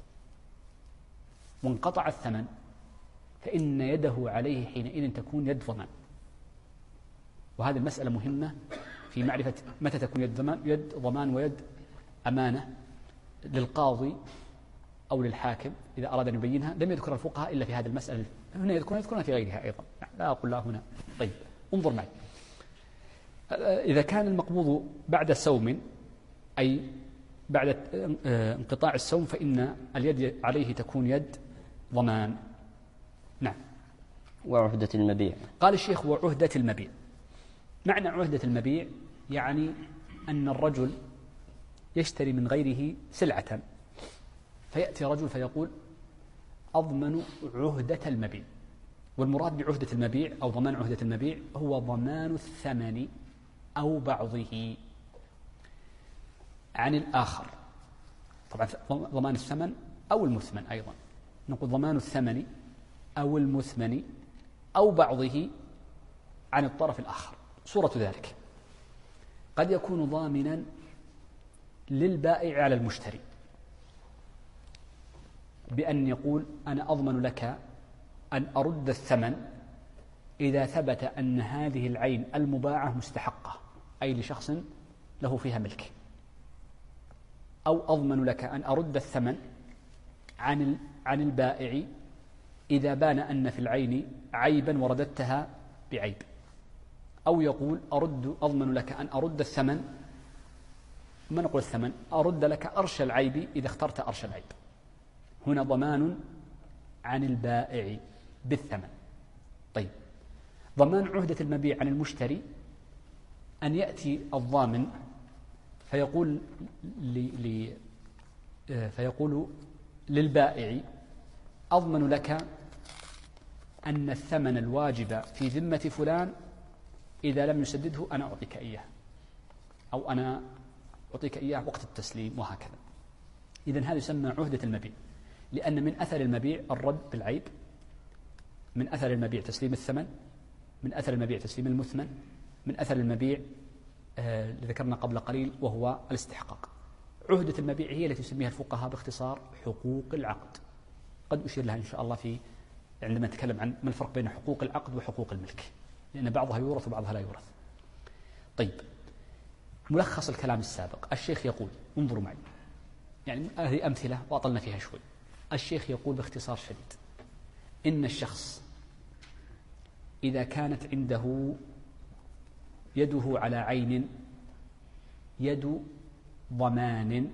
وانقطع الثمن فإن يده عليه حينئذ تكون يد ضمان. وهذه المسألة مهمة في معرفة متى تكون يد ضمان ويد أمانة للقاضي أو للحاكم إذا أراد أن يبينها. لم يذكر الفقهاء إلا في هذه المسألة، هنا يذكرونها في غيرها أيضا، لا أقول لا هنا. طيب انظر معي، إذا كان المقبوض بعد سوم أي بعد انقطاع السوم فإن اليد عليه تكون يد ضمان. نعم. وعهدة المبيع. قال الشيخ وعهدة المبيع. معنى عهدة المبيع يعني أن الرجل يشتري من غيره سلعة، فيأتي رجل فيقول أضمن عهدة المبيع. والمراد بعهدة المبيع أو ضمان عهدة المبيع هو ضمان الثمن أو بعضه عن الآخر. طبعا ضمان الثمن أو المثمن أيضا، نقول ضمان الثمن أو المثمن أو بعضه عن الطرف الآخر. صورة ذلك قد يكون ضامنا للبائع على المشتري بأن يقول أنا أضمن لك أن أرد الثمن إذا ثبت أن هذه العين المباعة مستحقة، أي لشخص له فيها ملك، أو أضمن لك أن أرد الثمن عن البائع إذا بان أن في العين عيبا ورددتها بعيب، أو يقول أضمن لك أن أرد الثمن، ما نقول الثمن، أرد لك أرش العيب إذا اخترت أرش العيب. هنا ضمان عن البائع بالثمن. طيب ضمان عهدة المبيع عن المشتري أن يأتي الضامن فيقول للبائع أضمن لك أن الثمن الواجب في ذمة فلان إذا لم يسدده أنا أعطيك إياه، أو أنا أعطيك إياه وقت التسليم، وهكذا. إذن هذا يسمى عهدة المبيع، لأن من أثر المبيع الرد بالعيب، من أثر المبيع تسليم الثمن، من أثر المبيع تسليم المثمن، من أثر المبيع اللي ذكرنا قبل قليل وهو الاستحقاق. عهدة المبيع هي التي يسميها الفقهاء باختصار حقوق العقد قد أشير لها إن شاء الله عندما نتكلم عن ما الفرق بين حقوق العقد وحقوق الملك، لأن بعضها يورث وبعضها لا يورث. طيب، ملخص الكلام السابق، الشيخ يقول، انظروا معي، يعني هذه أمثلة وأطلنا فيها شوي. الشيخ يقول باختصار شديد إن الشخص إذا كانت عنده يده على عين يد ضمان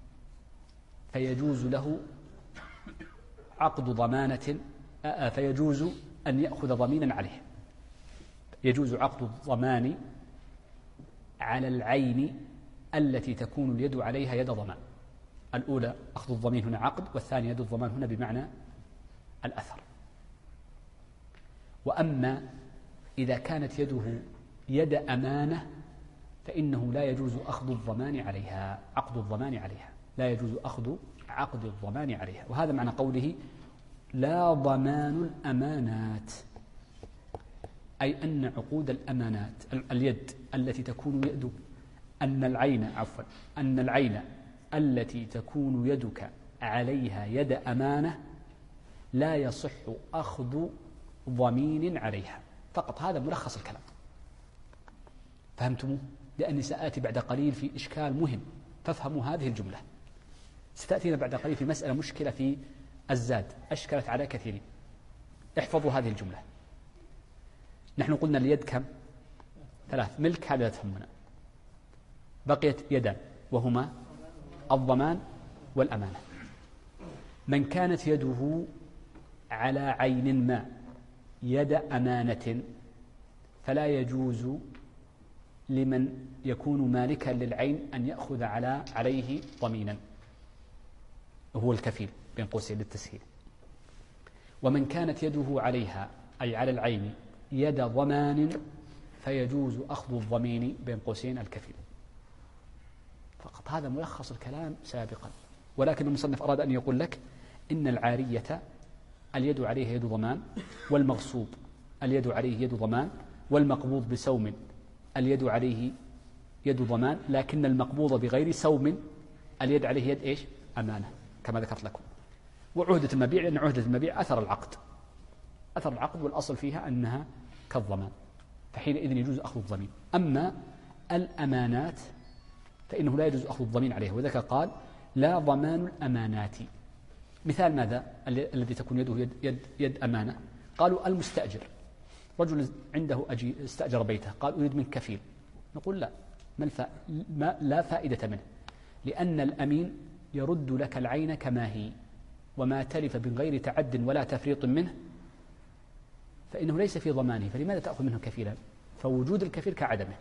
فيجوز له عقد ضمانة، فيجوز أن يأخذ ضمينا عليه. يجوز عقد الضمان على العين التي تكون اليد عليها يد ضمان. الأولى أخذ الضمين هنا عقد، والثانية يد الضمان هنا بمعنى الأثر. وأما إذا كانت يده يد أمانة فإنه لا يجوز أخذ الضمان عليها، عقد الضمان عليها، لا يجوز أخذ عقد الضمان عليها. وهذا معنى قوله لا ضمان الأمانات، أي أن عقود الأمانات اليد التي تكون يد أن العين التي تكون يدك عليها يد أمانة لا يصح أخذ ضمين عليها فقط. هذا ملخص الكلام، فهمتموه؟ لأني سآتي بعد قليل في إشكال مهم، فافهموا هذه الجملة. ستأتينا بعد قليل في مسألة مشكلة في الزاد أشكلت على كثيرين. احفظوا هذه الجملة. نحن قلنا اليد كم؟ 3، ملك هذا تهمنا، بقيت يدان وهما الضمان والأمانة. من كانت يده على عين ما يد أمانة فلا يجوز لمن يكون مالكا للعين أن يأخذ عليه ضمينا، هو الكفيل بين قوسين للتسهيل. ومن كانت يده عليها أي على العين يد ضمان فيجوز أخذ الضمين بين قوسين الكفيل فقط. هذا ملخص الكلام سابقا، ولكن المصنف أراد أن يقول لك إن العارية اليد عليه يد ضمان، والمغصوب اليد عليه يد ضمان، والمقبوض بسوم اليد عليه يد ضمان، لكن المقبوض بغير سوم اليد عليه يد إيش؟ أمانة، كما ذكرت لكم. وعهدة المبيع، لأن عهدة المبيع أثر العقد والأصل فيها أنها كالضمان، فحينئذ يجوز أخذ الضمين. أما الأمانات فإنه لا يجوز أخذ الضمين عليها، وذلك قال لا ضمان الأمانات. مثال ماذا الذي تكون يده يد أمانة؟ قالوا المستأجر، رجل عنده استأجر بيته، قال أريد منك كفيل، نقول لا، لا فائدة منه، لأن الأمين يرد لك العين كما هي، وما تلف من غير تعد ولا تفريط منه فإنه ليس في ضمانه، فلماذا تأخذ منه كفيلا؟ فوجود الكفيل كعدمه.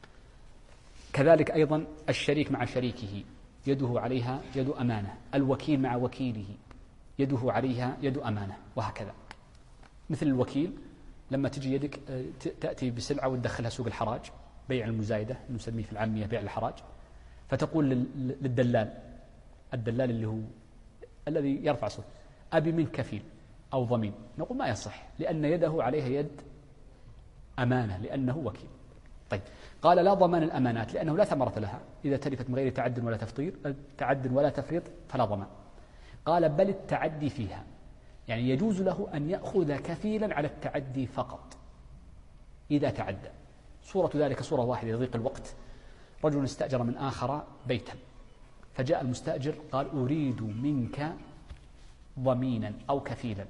كذلك أيضا الشريك مع شريكه يده عليها يد أمانة، الوكيل مع وكيله يده عليها يد أمانة، وهكذا. مثل الوكيل لما تجي يدك تأتي بسلعة وتدخلها سوق الحراج، بيع المزايدة نسميه في العامية بيع الحراج، فتقول للدلال اللي هو الذي يرفع صوت أبي من كفيل أو ضمين، نقول ما يصح، لأن يده عليها يد أمانة لأنه وكيل. طيب، قال لا ضمان الأمانات لأنه لا ثمرة لها، إذا تلفت من غير تعد ولا تفريط فلا ضمان. قال بل التعدي فيها، يعني يجوز له أن يأخذ كفيلا على التعدي فقط إذا تعدى. صورة ذلك صورة واحدة لضيق الوقت، رجل استأجر من آخر بيتا، فجاء المستأجر قال أريد منك ضمينا أو كفيلا،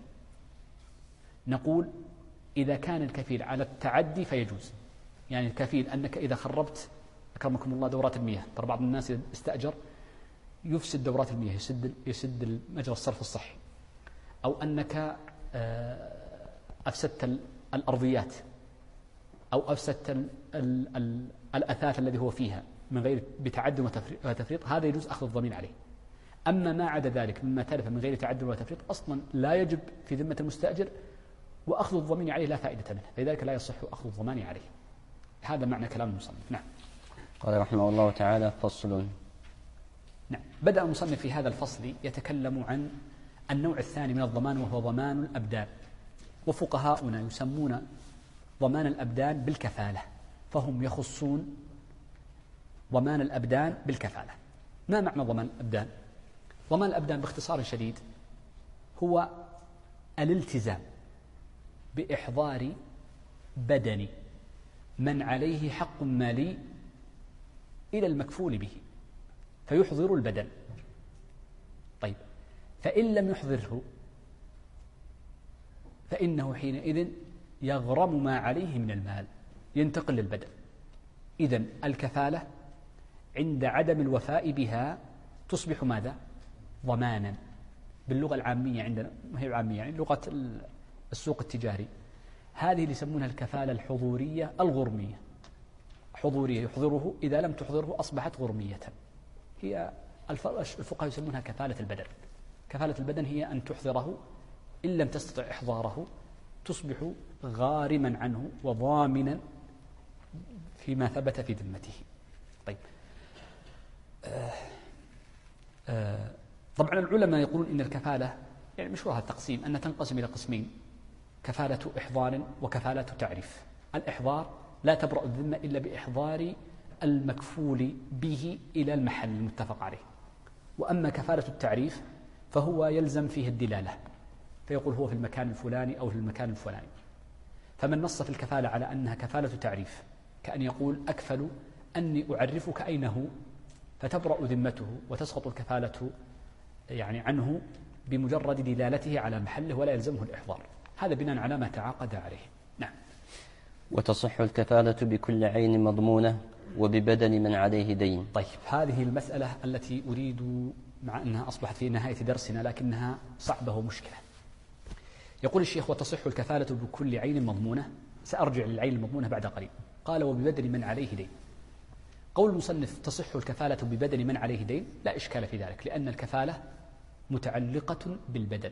نقول إذا كان الكفيل على التعدي فيجوز. يعني الكفيل أنك إذا خربت أكرمكم الله دورات المياه، ترى بعض الناس استأجر يفسد دورات المياه، يسد مجرى الصرف الصحي، أو أنك أفسدت الأرضيات، أو أفسدت الأثاث الذي هو فيها من غير بتعد وتفريط، هذا يجوز أخذ الضمين عليه. أما ما عدا ذلك مما تلف من غير تعد وتفريط أصلا لا يجب في ذمة المستأجر، وأخذ الضمين عليه لا فائدة منه، لذلك لا يصح أخذ الضمان عليه. هذا معنى كلام المصنف. نعم. قال رحمه الله تعالى فصل. نعم، بدأ المصنف في هذا الفصل يتكلم عن النوع الثاني من الضمان، وهو ضمان الأبدان. وفقهاؤنا يسمون ضمان الأبدان بالكفالة، فهم يخصون ضمان الأبدان بالكفالة. ما معنى ضمان الأبدان؟ ضمان الأبدان باختصار شديد هو الالتزام بإحضار بدن من عليه حق مالي إلى المكفول به، فيحضر البدن. طيب، فإن لم يحضره فإنه حينئذ يغرم ما عليه من المال، ينتقل للبدن. إذن الكفالة عند عدم الوفاء بها تصبح ماذا؟ ضمانا. باللغة العامية عندنا، ما هي العامية يعني لغة السوق التجاري، هذه اللي يسمونها الكفالة الحضورية الغرمية. حضورية يحضره، إذا لم تحضره أصبحت غرمية. هي الفقهاء يسمونها كفالة البدن. كفالة البدن هي أن تحضره، إن لم تستطع إحضاره تصبح غارما عنه وضامنا فيما ثبت في ذمته. طيب، طبعا العلماء يقولون إن الكفالة يعني مشروع التقسيم أنها تنقسم إلى قسمين: كفالة إحضار وكفالة تعريف. الإحضار لا تبرأ الذمة إلا بإحضار المكفول به إلى المحل المتفق عليه. وأما كفالة التعريف فهو يلزم فيه الدلالة، فيقول هو في المكان الفلاني أو في المكان الفلاني. فمن نص في الكفالة على أنها كفالة تعريف، كأن يقول أكفل أني أعرفك أين هو، فتبرأ ذمته وتسقط الكفالة يعني عنه بمجرد دلالته على محله ولا يلزمه الإحضار. هذا بناء على ما تعاقد عليه. نعم. وتصح الكفالة بكل عين مضمونة وببدن من عليه دين. طيب، هذه المسألة التي أريد، مع أنها أصبحت في نهاية درسنا لكنها صعبة ومشكلة. يقول الشيخ: وتصح الكفالة بكل عين مضمونة. سأرجع للعين المضمونة بعد قليل. قال: وببدن من عليه دين. قول المصنف تصح الكفالة ببدن من عليه دين لا إشكال في ذلك، لأن الكفالة متعلقة بالبدن،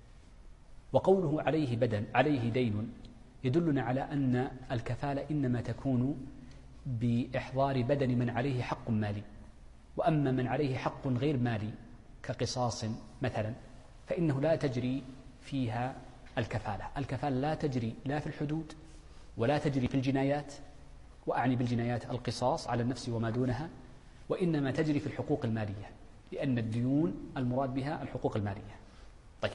وقوله عليه دين يدلنا على أن الكفالة إنما تكون بإحضار بدن من عليه حق مالي. وأما من عليه حق غير مالي كقصاص مثلا فإنه لا تجري فيها الكفالة. الكفالة لا تجري لا في الحدود ولا تجري في الجنايات، وأعني بالجنايات القصاص على النفس وما دونها، وإنما تجري في الحقوق المالية، لأن الديون المراد بها الحقوق المالية. طيب،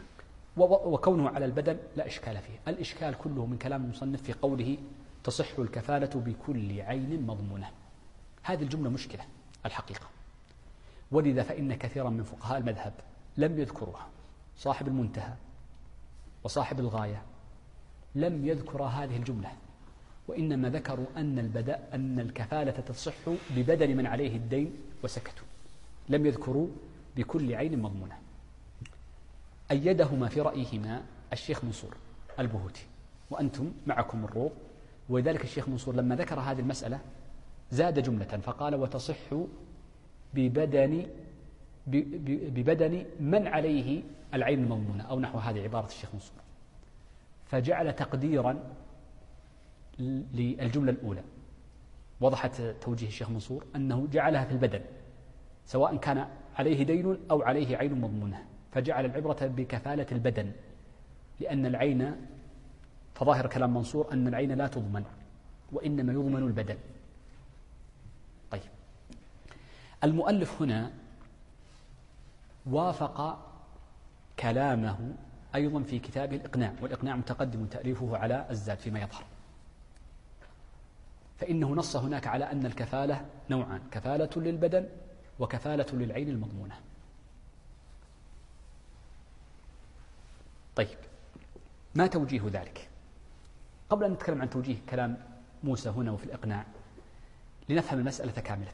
وكونه على البدن لا إشكال فيه. الإشكال كله من كلام المصنف في قوله تصح الكفالة بكل عين مضمونة. هذه الجملة مشكلة الحقيقة، ولذا فإن كثيرا من فقهاء المذهب لم يذكروها. صاحب المنتهى وصاحب الغاية لم يذكر هذه الجملة، وإنما ذكروا أن الكفالة تصح ببدن من عليه الدين وسكتوا، لم يذكروا بكل عين مضمونة. أيدهما في رأيهما الشيخ منصور البهوتي، وأنتم معكم الروق. ولذلك الشيخ منصور لما ذكر هذه المسألة زاد جملة فقال: وتصح ببدن من عليه العين المضمونة، أو نحو هذه عبارة الشيخ منصور، فجعل تقديرا للجملة الأولى. وضحت توجيه الشيخ منصور أنه جعلها في البدن سواء كان عليه دين أو عليه عين مضمونة، فجعل العبرة بكفالة البدن، لأن العين، فظاهر كلام منصور أن العين لا تضمن وإنما يضمن البدن. طيب، المؤلف هنا وافق كلامه أيضا في كتابه الإقناع، والإقناع متقدم تأليفه على الزاد فيما يظهر، فإنه نص هناك على أن الكفالة نوعان: كفالة للبدن وكفالة للعين المضمونة. طيب، ما توجيه ذلك؟ قبل أن نتكلم عن توجيه كلام موسى هنا وفي الإقناع لنفهم المسألة كاملة.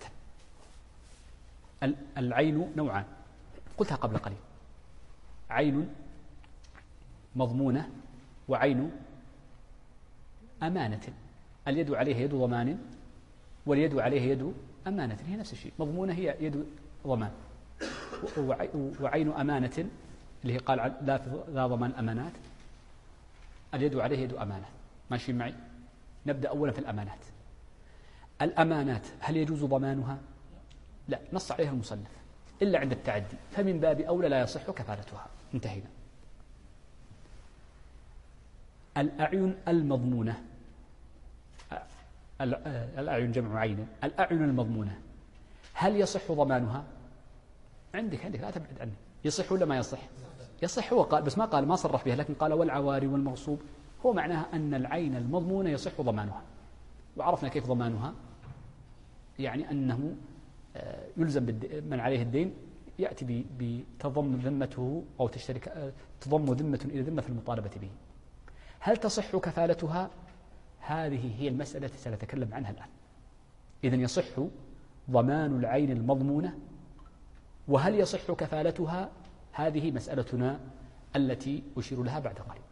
العين نوعان، قلتها قبل قليل: عين مضمونة وعين أمانة. اليد عليها يد ضمان واليد عليها يد أمانة، هي نفس الشيء. مضمونة هي يد ضمان، وعين أمانة اللي هي قال لا ضمان أمانات، اليد عليها يد أمانة. ماشي معي؟ نبدأ أولا في الأمانات. الأمانات هل يجوز ضمانها؟ لا، نص عليها المصنف إلا عند التعدي، فمن باب أولى لا يصح كفالتها. انتهينا. الأعين المضمونة، الأعين جمع عين، الأعين المضمونة هل يصح ضمانها؟ عندك لا تبعد عني. يصح ولا ما يصح؟ يصح، هو قال بس ما صرح بها، لكن قال والعواري والمغصوب، هو معناها أن العين المضمونة يصح ضمانها. وعرفنا كيف ضمانها، يعني أنه يلزم من عليه الدين يأتي بتضم ذمته أو تضم ذمة إلى ذمة في المطالبة به. هل تصح كفالتها؟ هذه هي المسألة التي سنتكلم عنها الآن. إذن يصح ضمان العين المضمونة، وهل يصح كفالتها؟ هذه مسألتنا التي أشير لها بعد قليل.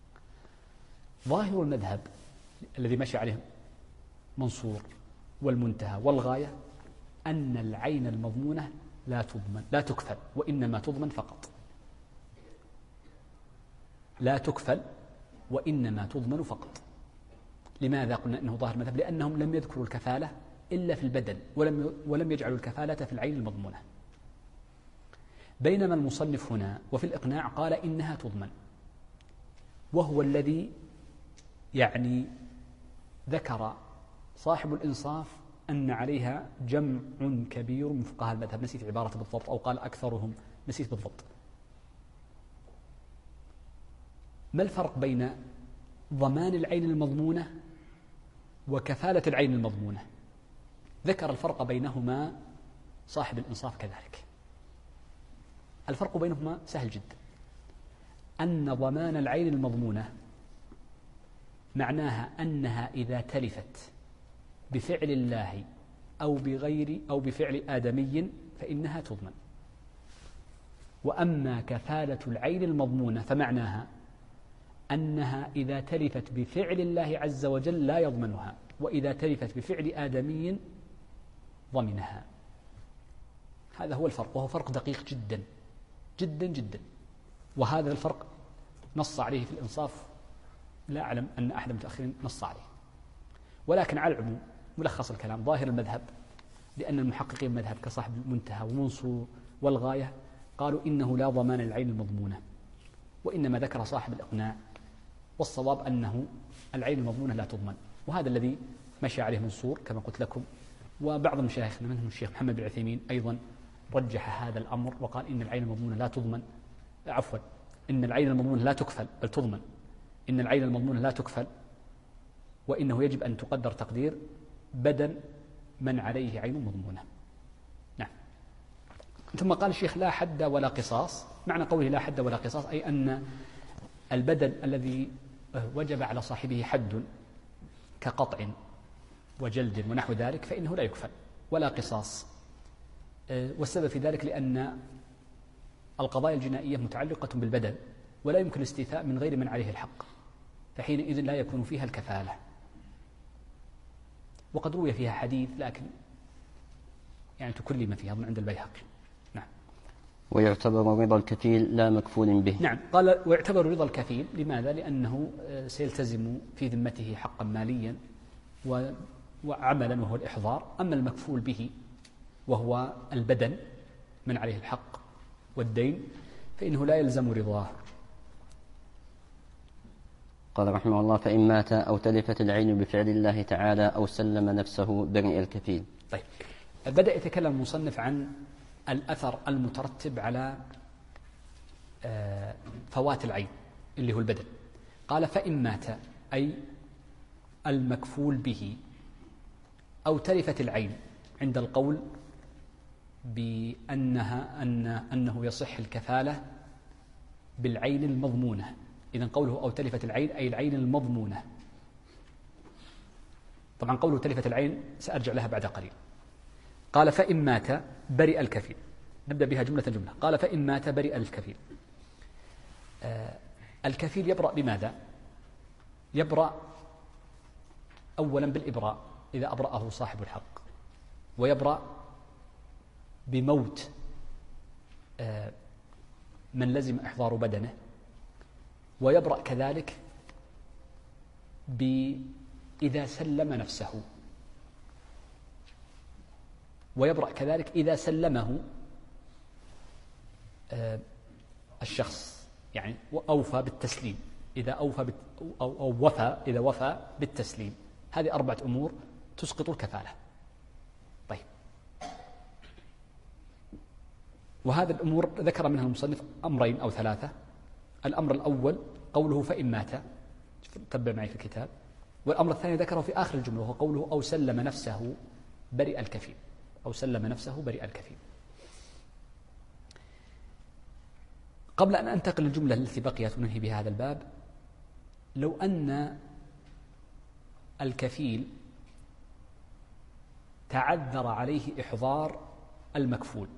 ظاهر المذهب الذي مشي عليه منصور والمنتهى والغاية أن العين المضمونة لا تكفل، وإنما تضمن فقط. لا تكفل وإنما تضمن فقط. لماذا قلنا إنه ظاهر المذهب؟ لأنهم لم يذكروا الكفالة إلا في البدن، ولم يجعلوا الكفالة في العين المضمونة، بينما المصنف هنا وفي الإقناع قال إنها تضمن، وهو الذي يعني ذكر صاحب الإنصاف أن عليها جمع كبير من فقهاء المذهب، نسيت عبارة بالضبط، أو قال أكثرهم، نسيت بالضبط. ما الفرق بين ضمان العين المضمونة وكفالة العين المضمونة؟ ذكر الفرق بينهما صاحب الإنصاف كذلك. الفرق بينهما سهل جدا، أن ضمان العين المضمونة معناها أنها إذا تلفت بفعل الله أو بفعل آدمي فإنها تضمن. وأما كفالة العين المضمونة فمعناها أنها إذا تلفت بفعل الله عز وجل لا يضمنها، وإذا تلفت بفعل آدمي ضمنها. هذا هو الفرق، وهو فرق دقيق جدا جدا جدا، وهذا الفرق نص عليه في الإنصاف، لا أعلم أن أحد المتأخرين نص عليه. ولكن على العموم ملخص الكلام ظاهر المذهب، لأن المحققين المذهب كصاحب المنتهى ومنصور والغاية قالوا إنه لا ضمان العين المضمونة، وإنما ذكر صاحب الإقناع، والصواب أنه العين المضمونة لا تضمن، وهذا الذي مشى عليه منصور كما قلت لكم، وبعض مشايخنا منهم الشيخ محمد بن عثيمين أيضا رجح هذا الأمر وقال إن العين المضمونة لا تضمن، عفوا إن العين المضمونة لا تكفل بل تضمن، إن العين المضمونة لا تكفل، وإنه يجب أن تقدر تقدير بدن من عليه عين مضمونة. نعم. ثم قال الشيخ لا حد ولا قصاص. معنى قوله لا حد ولا قصاص أي أن البدن الذي وجب على صاحبه حد كقطع وجلد ونحو ذلك فإنه لا يكفل ولا قصاص. والسبب في ذلك لأن القضايا الجنائية متعلقة بالبدن، ولا يمكن الاستيفاء من غير من عليه الحق، فحينئذ لا يكون فيها الكفالة. وقد روي فيها حديث لكن يعني تكلم فيها من عند البيهقي. نعم. ويعتبر رضا الكفيل لا مكفول به. نعم. قال ويعتبر رضا الكفيل. لماذا؟ لأنه سيلتزم في ذمته حقا ماليا وعملا وهو الإحضار. أما المكفول به وهو البدن من عليه الحق والدين فإنه لا يلزم رضاه. قال رحمه الله فإن مات أو تلفت العين بفعل الله تعالى أو سلم نفسه برئ الكفيل. طيب، بدأ يتكلم المصنف عن الأثر المترتب على فوات العين اللي هو البدن. قال فإن مات أي المكفول به أو تلفت العين، عند القول أنه يصح الكفالة بالعين المضمونة. إذن قوله أو تلفت العين أي العين المضمونة. طبعا قوله تلفت العين سأرجع لها بعد قليل. قال فإن مات برئ الكفيل. نبدأ بها جملة جملة. قال فإن مات برئ الكفيل. الكفيل يبرأ بماذا؟ يبرأ أولا بالإبراء إذا أبرأه صاحب الحق، ويبرأ بموت من لزم إحضار بدنه، ويبرأ كذلك إذا سلم نفسه، ويبرأ كذلك إذا سلمه الشخص، يعني أوفى بالتسليم، إذا أوفى أو وفى إذا وفى بالتسليم. هذه 4 أمور تسقط الكفالة. طيب، وهذا الأمور ذكر منها المصنف أمرين أو ثلاثة. الأمر الأول قوله فإن مات، تبع معي في الكتاب. والأمر الثاني ذكره في آخر الجملة، وهو قوله أو سلم نفسه برئ الكفيل، أو سلم نفسه برئ الكفيل. قبل أن أنتقل الجملة التي بقيت وننهي بها هذا الباب، لو أن الكفيل تعذر عليه إحضار المكفول،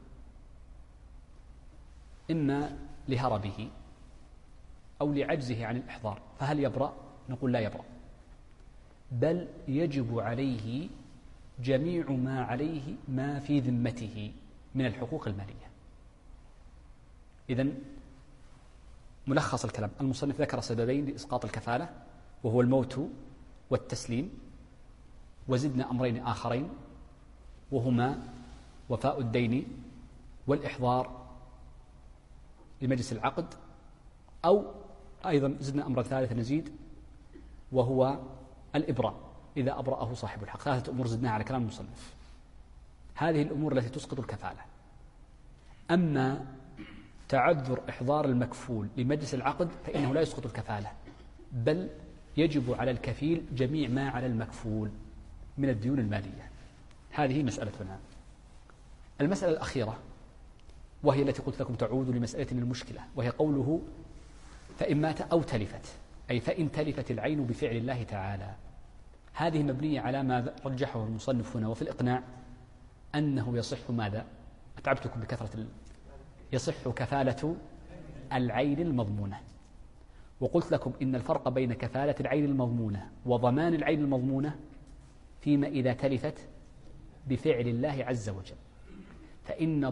إما لهربه أو لعجزه عن الإحضار، فهل يبرأ؟ نقول لا يبرأ، بل يجب عليه جميع ما عليه ما في ذمته من الحقوق المالية. إذن ملخص الكلام، المصنف ذكر سببين لإسقاط الكفالة، وهو الموت والتسليم، وزدنا أمرين آخرين وهما وفاء الدين والإحضار لمجلس العقد، أو أيضا زدنا أمر ثالث نزيد وهو الإبراء إذا أبرأه صاحب الحق. ثلاثة أمور زدناها على كلام المصنف. هذه الأمور التي تسقط الكفالة. أما تعذر إحضار المكفول لمجلس العقد فإنه لا يسقط الكفالة، بل يجب على الكفيل جميع ما على المكفول من الديون المالية. هذه مسألتنا. المسألة الأخيرة وهي التي قلت لكم تعود لمسألة المشكلة، وهي قوله فإن مات أو تلفت، أي فإن تلفت العين بفعل الله تعالى. هذه مبنية على ما رجحه المصنف هنا وفي الإقناع أنه يصح ماذا؟ أتعبتكم بكثرة يصح كفالة العين المضمونة. وقلت لكم إن الفرق بين كفالة العين المضمونة وضمان العين المضمونة فيما إذا تلفت بفعل الله عز وجل. فإن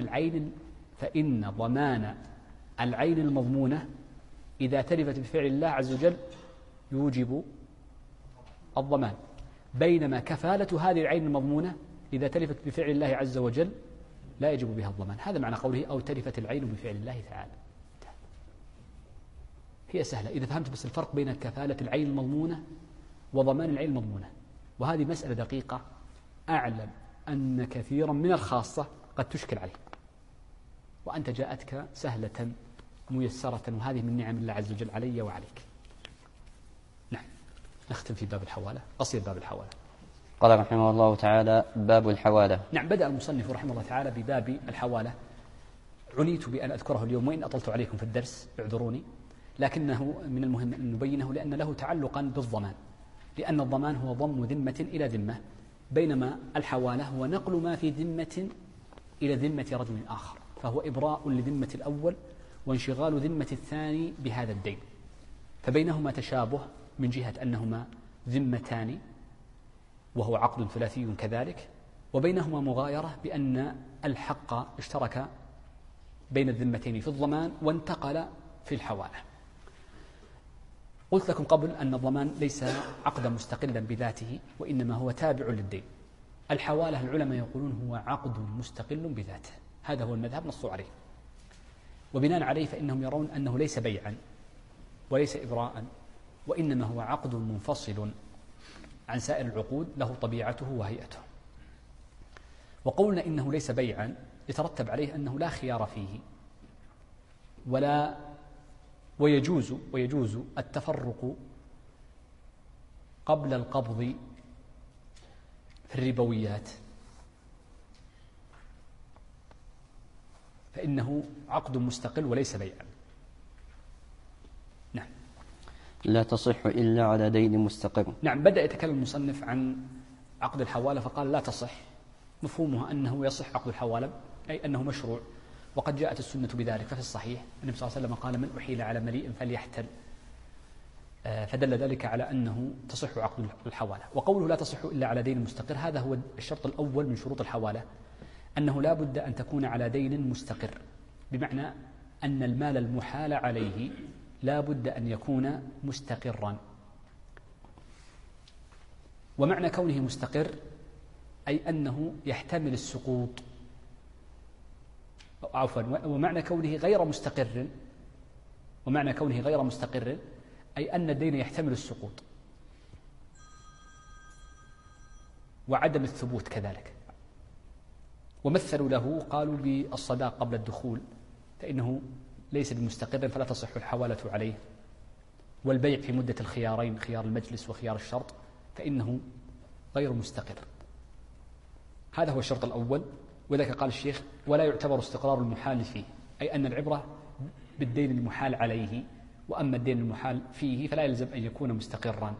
ضمان العين المضمونة إذا تلفت بفعل الله عز وجل يوجب الضمان، بينما كفالة هذه العين المضمونة إذا تلفت بفعل الله عز وجل لا يجب بها الضمان. هذا معنى قوله أو تلفت العين بفعل الله تعالى. هي سهلة إذا فهمت بس الفرق بين كفالة العين المضمونة وضمان العين المضمونة. وهذه مسألة دقيقة أعلم أن كثيرا من الخاصة قد تشكل عليه، وأنت جاءتك سهلة ميسرة، وهذه من نعم الله عز وجل علي وعليك. نعم، نختم في باب الحوالة، قصير باب الحوالة. قال رحمه الله تعالى باب الحوالة. نعم، بدأ المصنف رحمه الله تعالى بباب الحوالة. عنيت بأن أذكره اليوم وإن أطلت عليكم في الدرس اعذروني، لكنه من المهم أن نبينه لأن له تعلقا بالضمان، لأن الضمان هو ضم ذمة إلى ذمة، بينما الحوالة هو نقل ما في ذمة إلى ذمة رجل آخر، فهو إبراء لذمة الأول وانشغال ذمة الثاني بهذا الدين. فبينهما تشابه من جهة أنهما ذمتان وهو عقد ثلاثي كذلك، وبينهما مغايرة بأن الحق اشترك بين الذمتين في الضمان وانتقل في الحوالة. قلت لكم قبل أن الضمان ليس عقدا مستقلا بذاته، وإنما هو تابع للدين. الحوالة العلماء يقولون هو عقد مستقل بذاته، هذا هو المذهب نصوا عليه، وبناء عليه فإنهم يرون أنه ليس بيعا وليس إبراء، وإنما هو عقد منفصل عن سائر العقود له طبيعته وهيئته. وقولنا إنه ليس بيعا يترتب عليه أنه لا خيار فيه ويجوز التفرق قبل القبض في الربويات، فإنه عقد مستقل وليس بيعا. نعم. لا تصح إلا على دين مستقر. نعم، بدأ يتكلم المصنف عن عقد الحوالة فقال لا تصح، مفهومها أنه يصح عقد الحوالة أي أنه مشروع، وقد جاءت السنة بذلك. ففي الصحيح النبي صلى الله عليه وسلم قال من أحيل على مليء فليحتل، فدل ذلك على أنه تصح عقد الحوالة. وقوله لا تصح إلا على دين مستقر هذا هو الشرط الأول من شروط الحوالة، أنه لا بد أن تكون على دين مستقر، بمعنى أن المال المحال عليه لا بد أن يكون مستقرا. ومعنى كونه مستقر أي أنه يحتمل السقوط، ومعنى كونه غير مستقر أي أن الدين يحتمل السقوط وعدم الثبوت كذلك. ومثلوا له قالوا بالصداق قبل الدخول فإنه ليس بمستقر فلا تصح الحوالة عليه، والبيع في مدة الخيارين خيار المجلس وخيار الشرط فإنه غير مستقر. هذا هو الشرط الأول. وذلك قال الشيخ: ولا يعتبر استقرار المحال فيه، أي أن العبرة بالدين المحال عليه، وأما الدين المحال فيه فلا يلزم أن يكون مستقرا.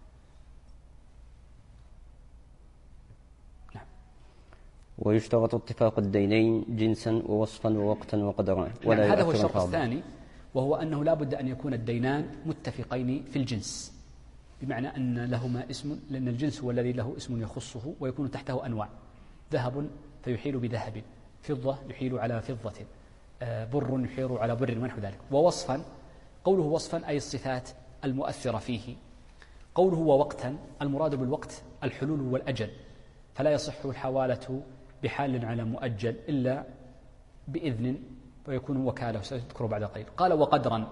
نعم. ويشترط اتفاق الدينين جنسا ووصفا ووقتا وقدرا. نعم. هذا هو الشرط الثاني، وهو أنه لا بد أن يكون الدينان متفقين في الجنس، بمعنى أن لهما اسم، لأن الجنس هو الذي له اسم يخصه ويكون تحته أنواع: ذهب فيحيل بذهب، فضة يحيل على فضة، بر يحيل على بر ونحو ذلك. ووصفا، قوله وصفا أي الصفات المؤثرة فيه. قوله ووقتا، المراد بالوقت الحلول والأجل، فلا يصح الحوالة بحال على مؤجل إلا بإذن ويكون وكالة، وسأذكره بعد قليل. قال وقدرا،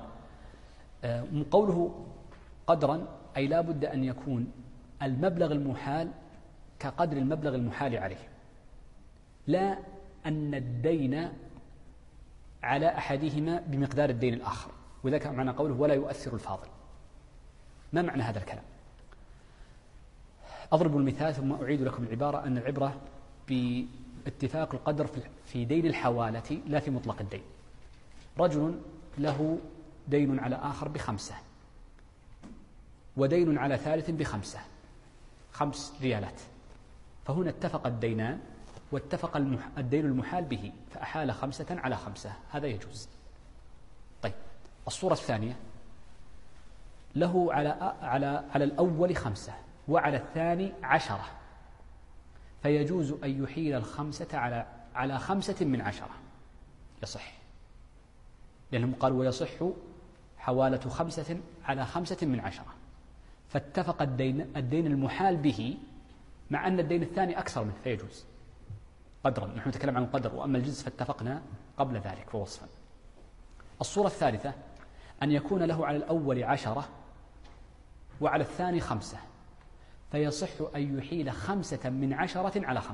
قوله قدرا أي لا بد أن يكون المبلغ المحال كقدر المبلغ المحال عليه، لا أن الدين على أحدهما بمقدار الدين الآخر. وذلك معنى قوله ولا يؤثر الفاضل. ما معنى هذا الكلام؟ أضرب المثال ثم أعيد لكم العبارة. أن العبرة باتفاق القدر في دين الحوالة لا في مطلق الدين. رجل له دين على آخر ب5، ودين على ثالث ب5، 5 ريالات، فهنا اتفق الدينان واتفق الدين المحال به فأحال 5 على 5، هذا يجوز. طيب، الصورة الثانية: له على الأول 5 وعلى الثاني 10، فيجوز أن يحيل 5 على 5 من 10، يصح، لأنهم قالوا ويصح حوالة 5 على 5 من 10، فاتفق الدين المحال به مع أن الدين الثاني أكثر منه فيجوز قدرا. نحن نتكلم عن القدر، وأما الجنس فاتفقنا قبل ذلك ووصفا. الصورة الثالثة: أن يكون له على الأول 10 وعلى الثاني 5، فيصح أن يحيل 5 من 10 على 5،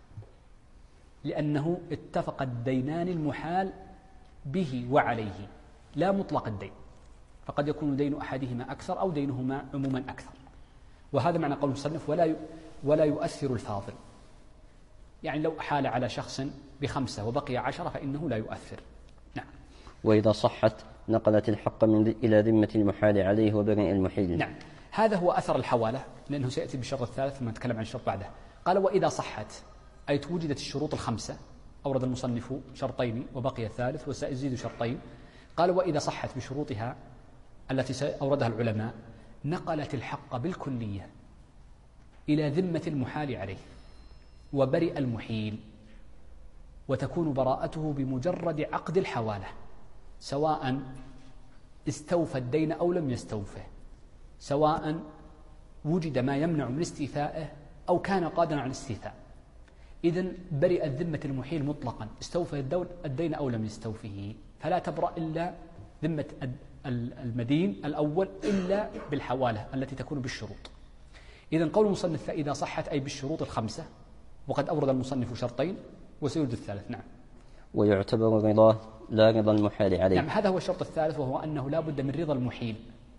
لأنه اتفق الدينان المحال به وعليه، لا مطلق الدين، فقد يكون دين أحدهما أكثر أو دينهما عموما أكثر. وهذا معنى قول المصنف ولا يؤثر الفاضل، يعني لو أحال على شخص ب5 وبقي 10 فإنه لا يؤثر. نعم. وإذا صحت نقلت الحق إلى ذمة المحال عليه وبرئ المحيل. نعم. هذا هو أثر الحوالة، لأنه سيأتي بالشرط الثالث ثم نتكلم عن الشرط بعده. قال وإذا صحت أي وجدت الشروط 5، أورد المصنف شرطين وبقي الثالث وسيزيد شرطين. قال وإذا صحت بشروطها التي أوردها العلماء نقلت الحق بالكلية إلى ذمة المحال عليه وبرئ المحيل، وتكون براءته بمجرد عقد الحوالة، سواء استوفى الدين أو لم يستوفه، سواء وجد ما يمنع من استيفائه أو كان قادرا على الاستيفاء. إذن برئت ذمة المحيل مطلقا، استوفى الدين أو لم يستوفه، فلا تبرأ إلا ذمة المدين الأول إلا بالحوالة التي تكون بالشروط. إذن قول المصنف فإذا صحت أي بالشروط 5، وقد أورد المصنف شرطين وسيورد الثالث. نعم. ويعتبر رضاه لا رضا المحال عليه. نعم، هذا هو الشرط الثالث، وهو أنه لا بد من رضا المحيل.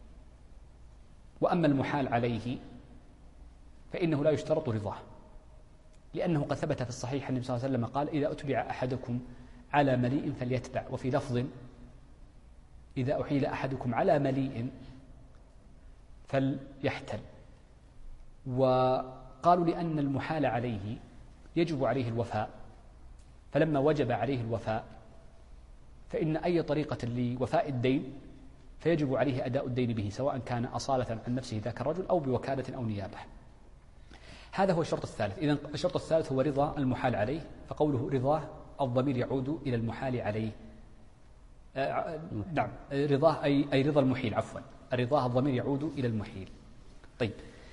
وأما المحال عليه فإنه لا يشترط رضاه، لأنه قد ثبت في الصحيح النبي صلى الله عليه وسلم قال إذا أتبع أحدكم على مليء فليتبع، وفي لفظ إذا أحيل أحدكم على مليء فليحتل. وقالوا لأن المحال عليه يجب عليه الوفاء، فلما وجب عليه الوفاء فإن أي طريقة لوفاء الدين فيجب عليه أداء الدين به، سواء كان أصالة عن نفسه ذاك الرجل أو بوكالة أو نيابة. هذا هو الشرط الثالث. إذن الشرط الثالث هو رضا المحال عليه، فقوله رضاه الضمير يعود إلى المحال عليه. نعم، رضاه أي رضا المحيل، عفوا، رضاه الضمير يعود إلى المحيل. طيب،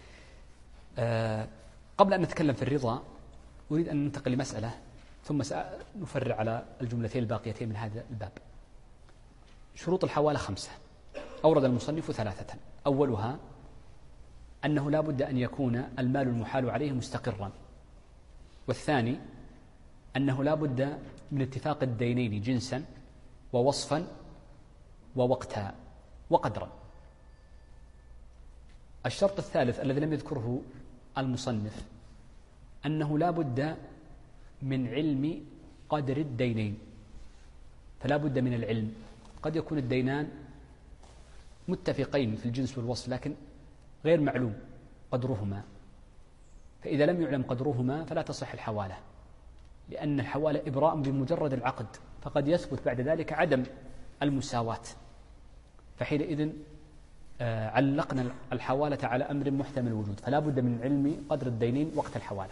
قبل أن نتكلم في الرضا أريد أن ننتقل لمسألة ثم سنفرع على الجملتين الباقيتين من هذا الباب. شروط الحوالة 5، أورد المصنف 3. أولها أنه لا بد أن يكون المال المحال عليه مستقرا، والثاني أنه لا بد من اتفاق الدينين جنسا ووصفا ووقتا وقدرا. الشرط الثالث الذي لم يذكره المصنف أنه لا بد من علم قدر الدينين، فلا بد من العلم. قد يكون الدينان متفقين في الجنس والوصف لكن غير معلوم قدرهما، فإذا لم يعلم قدرهما فلا تصح الحوالة، لأن الحوالة إبراء بمجرد العقد، فقد يثبت بعد ذلك عدم المساواة، فحينئذ علقنا الحوالة على أمر محتمل الوجود، فلا بد من علم قدر الدينين وقت الحوالة.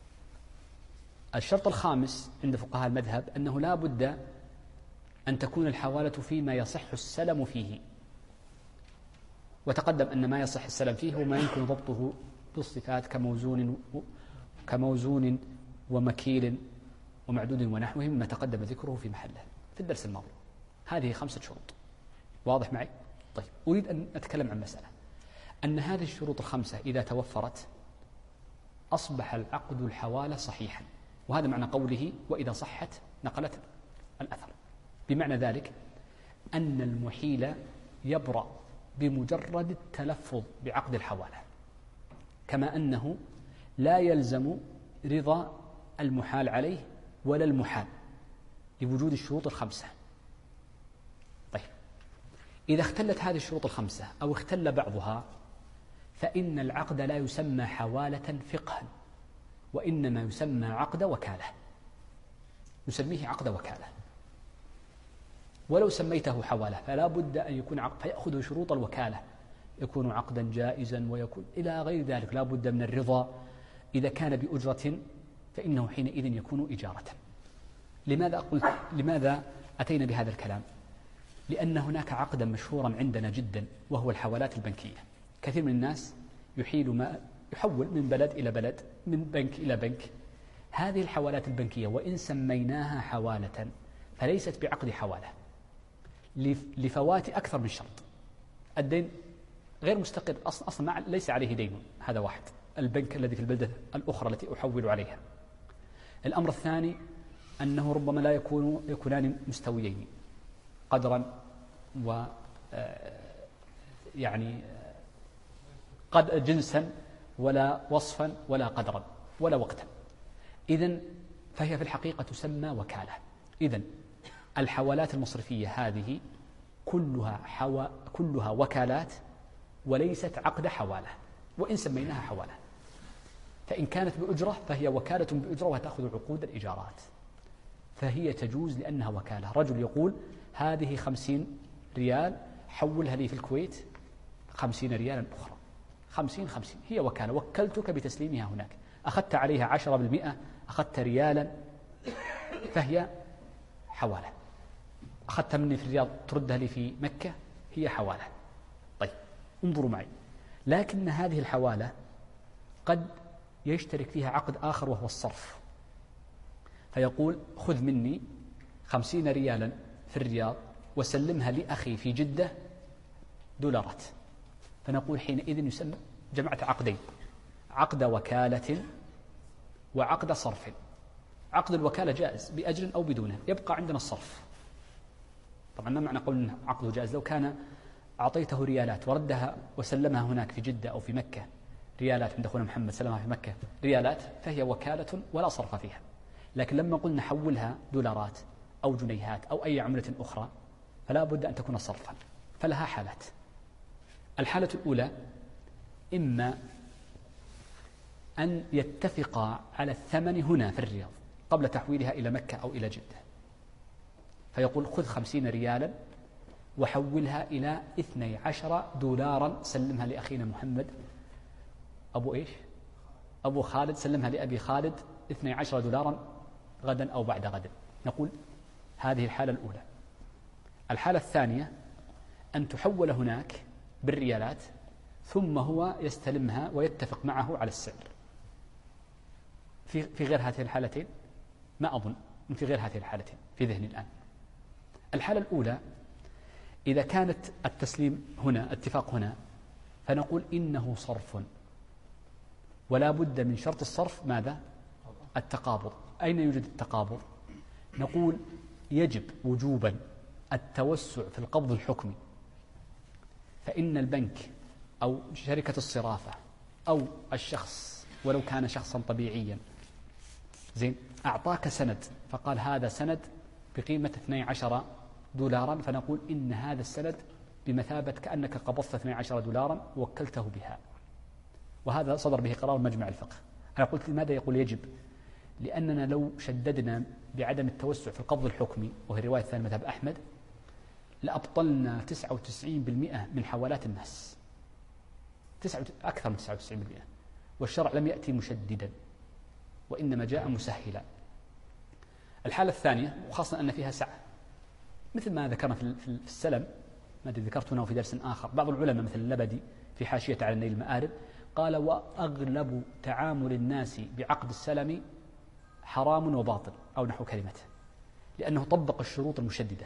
الشرط الخامس عند فقهاء المذهب أنه لا بد أن تكون الحوالة فيما يصح السلم فيه، وتقدم أن ما يصح السلم فيه هو ما يمكن ضبطه بالصفات كموزون ومكيل ومعدود ونحوه مما تقدم ذكره في محله في الدرس الماضي. هذه 5 شروط، واضح معي؟ طيب، أريد أن أتكلم عن مسألة، أن هذه الشروط ال5 إذا توفرت أصبح العقد الحوالة صحيحا، وهذا معنى قوله وإذا صحت نقلت الأثر، بمعنى ذلك أن المحيل يبرأ بمجرد التلفظ بعقد الحوالة، كما أنه لا يلزم رضا المحال عليه ولا المحال لوجود الشروط ال5. طيب، إذا اختلت هذه الشروط ال5 أو اختل بعضها فإن العقد لا يسمى حوالة فقها، وإنما يسمى عقد وكالة، نسميه عقد وكالة. ولو سميته حوالة فلا بد أن يكون عقد فيأخذ شروط الوكالة، يكون عقدا جائزا ويكون إلى غير ذلك، لا بد من الرضا. إذا كان بأجرة فإنه حينئذ يكون إجارة. لماذا أتينا بهذا الكلام؟ لأن هناك عقدا مشهورا عندنا جدا وهو الحوالات البنكية. كثير من الناس يحول من بلد إلى بلد، من بنك إلى بنك. هذه الحوالات البنكية وإن سميناها حوالة فليست بعقد حوالة لفوات أكثر من شرط. الدين غير مستقر أصلا ليس عليه دين، هذا واحد، البنك الذي في البلدة الأخرى التي أحول عليها. الأمر الثاني أنه ربما لا يكونان مستويين قدرا و قد جنسا ولا وصفا ولا قدرا ولا وقتا. إذن فهي في الحقيقة تسمى وكالة. إذن الحوالات المصرفية هذه كلها وكالات وليست عقد حوالة، وإن سميناها حوالة. فإن كانت بأجرة فهي وكالة بأجرة وتأخذ عقود الإجارات، فهي تجوز لأنها وكالة. رجل يقول هذه 50 ريال حولها لي في الكويت 50 ريالا أخرى، 50 هي وكالة، وكلتك بتسليمها هناك، أخذت عليها 10%، أخذت ريالا فهي حوالة. أخذت مني في الرياض تردها لي في مكة هي حوالة. طيب، انظروا معي، لكن هذه الحوالة قد يشترك فيها عقد آخر وهو الصرف، فيقول خذ مني 50 ريالا في الرياض وسلمها لأخي في جدة دولارات، فنقول حينئذ يسمى جمعت عقدين، عقد وكالة وعقد صرف. عقد الوكالة جائز بأجر أو بدونه، يبقى عندنا الصرف. طبعا ما معنى قول عقده جائز؟ لو كان أعطيته ريالات وردها وسلمها هناك في جدة أو في مكة، ريالات عند أخونا محمد سلمها في مكة ريالات، فهي وكالة ولا صرف فيها. لكن لما قلنا حولها دولارات أو جنيهات أو أي عملة أخرى فلا بد أن تكون صرفا، فلها حالات. الحالة الأولى إما أن يتفقا على الثمن هنا في الرياض قبل تحويلها إلى مكة أو إلى جدة، فيقول خذ 50 ريالا وحولها إلى 12 دولارا سلمها لأخينا محمد أبو خالد، سلمها لأبي خالد 12 دولارا غدا أو بعد غد. نقول هذه الحالة الأولى. الحالة الثانية أن تحول هناك بالريالات ثم هو يستلمها ويتفق معه على السعر. في غير هذه الحالتين ما أظن في غير هذه الحالتين في ذهني الآن. الحالة الأولى إذا كانت التسليم هنا اتفاق هنا فنقول إنه صرف، ولا بد من شرط الصرف ماذا؟ التقابض، أين يوجد التقابض؟ نقول يجب وجوبا التوسع في القبض الحكمي، فإن البنك أو شركة الصرافة أو الشخص ولو كان شخصا طبيعيا زين أعطاك سند فقال هذا سند بقيمة 12 دولارا، فنقول إن هذا السند بمثابة كأنك قبضت 12 دولارا ووكلته بها، وهذا صدر به قرار مجمع الفقه. أنا قلت لماذا يقول يجب؟ لأننا لو شددنا بعدم التوسع في القبض الحكمي، وهي رواية ثانية مذهب أحمد، لأبطلنا 99% من حوالات الناس، أكثر من 99%، والشرع لم يأتي مشددا وإنما جاء مسهلا. الحالة الثانية، وخاصة أن فيها سعة، مثل ما ذكرنا في السلم، ما ذكرت هنا في درس آخر، بعض العلماء مثل اللبدي في حاشية على النيل المآرب قال وأغلب تعامل الناس بعقد السلم حرام وباطل أو نحو كلمته، لأنه طبق الشروط المشددة.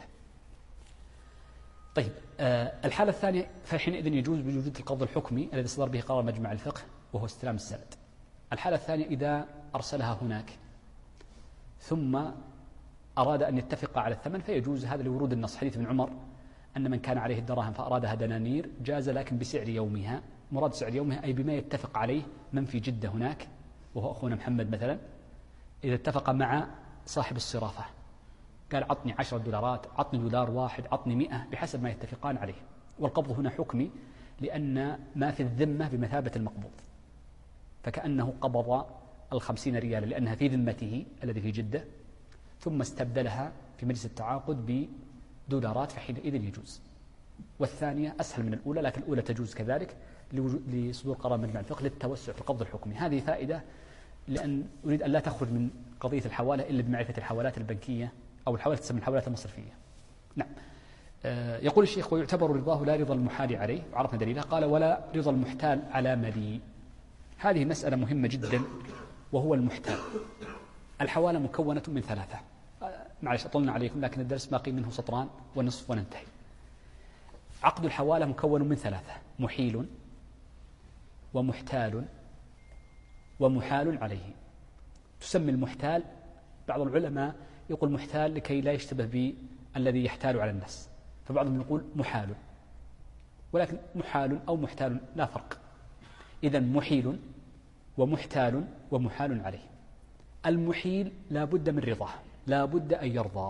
طيب الحالة الثانية فحينئذ يجوز بوجود القبض الحكمي الذي صدر به قرار مجمع الفقه وهو استلام السند. الحالة الثانية إذا أرسلها هناك ثم أراد أن يتفق على الثمن فيجوز، هذا لورود النص حديث ابن عمر أن من كان عليه الدراهم فأرادها دنانير جاز لكن بسعر يومها. مراد سعر يومها أي بما يتفق عليه من في جدة هناك وهو أخونا محمد مثلا، إذا اتفق مع صاحب الصرافة قال عطني 10 دولارات، عطني دولار واحد، عطني 100 بحسب ما يتفقان عليه. والقبض هنا حكمي لأن ما في الذمة بمثابة المقبوض، فكأنه قبض 50 ريالا لأنها في ذمته الذي في جدة ثم استبدلها في مجلس التعاقد بدولارات، فحينئذ يجوز. والثانية أسهل من الأولى، لكن الأولى تجوز كذلك لصدور قرار مجمع الفقه للتوسع في القبض الحكمي. هذه فائدة لأن أريد أن لا تخرج من قضية الحوالة إلا بمعرفة الحوالات البنكية أو الحوالات تسمى الحوالات المصرفية. نعم. يقول الشيخ ويعتبر رضاه لا رضا المحال عليه، وعرفنا دليله، قال ولا رضا المحتال على مليء. هذه مسألة مهمة جدا، وهو المحتال. الحوالة مكونة من 3، معلش أطلنا عليكم لكن الدرس باقي منه سطران ونصف وننتهي. عقد الحوالة مكون من 3: محيل ومحتال ومحال عليه. تسمي المحتال، بعض العلماء يقول محتال لكي لا يشتبه بالذي يحتال على الناس، فبعضهم يقول محال، ولكن محال أو محتال لا فرق. إذن محيل ومحتال ومحال عليه. المحيل لا بد من رضاه، لا بد أن يرضى.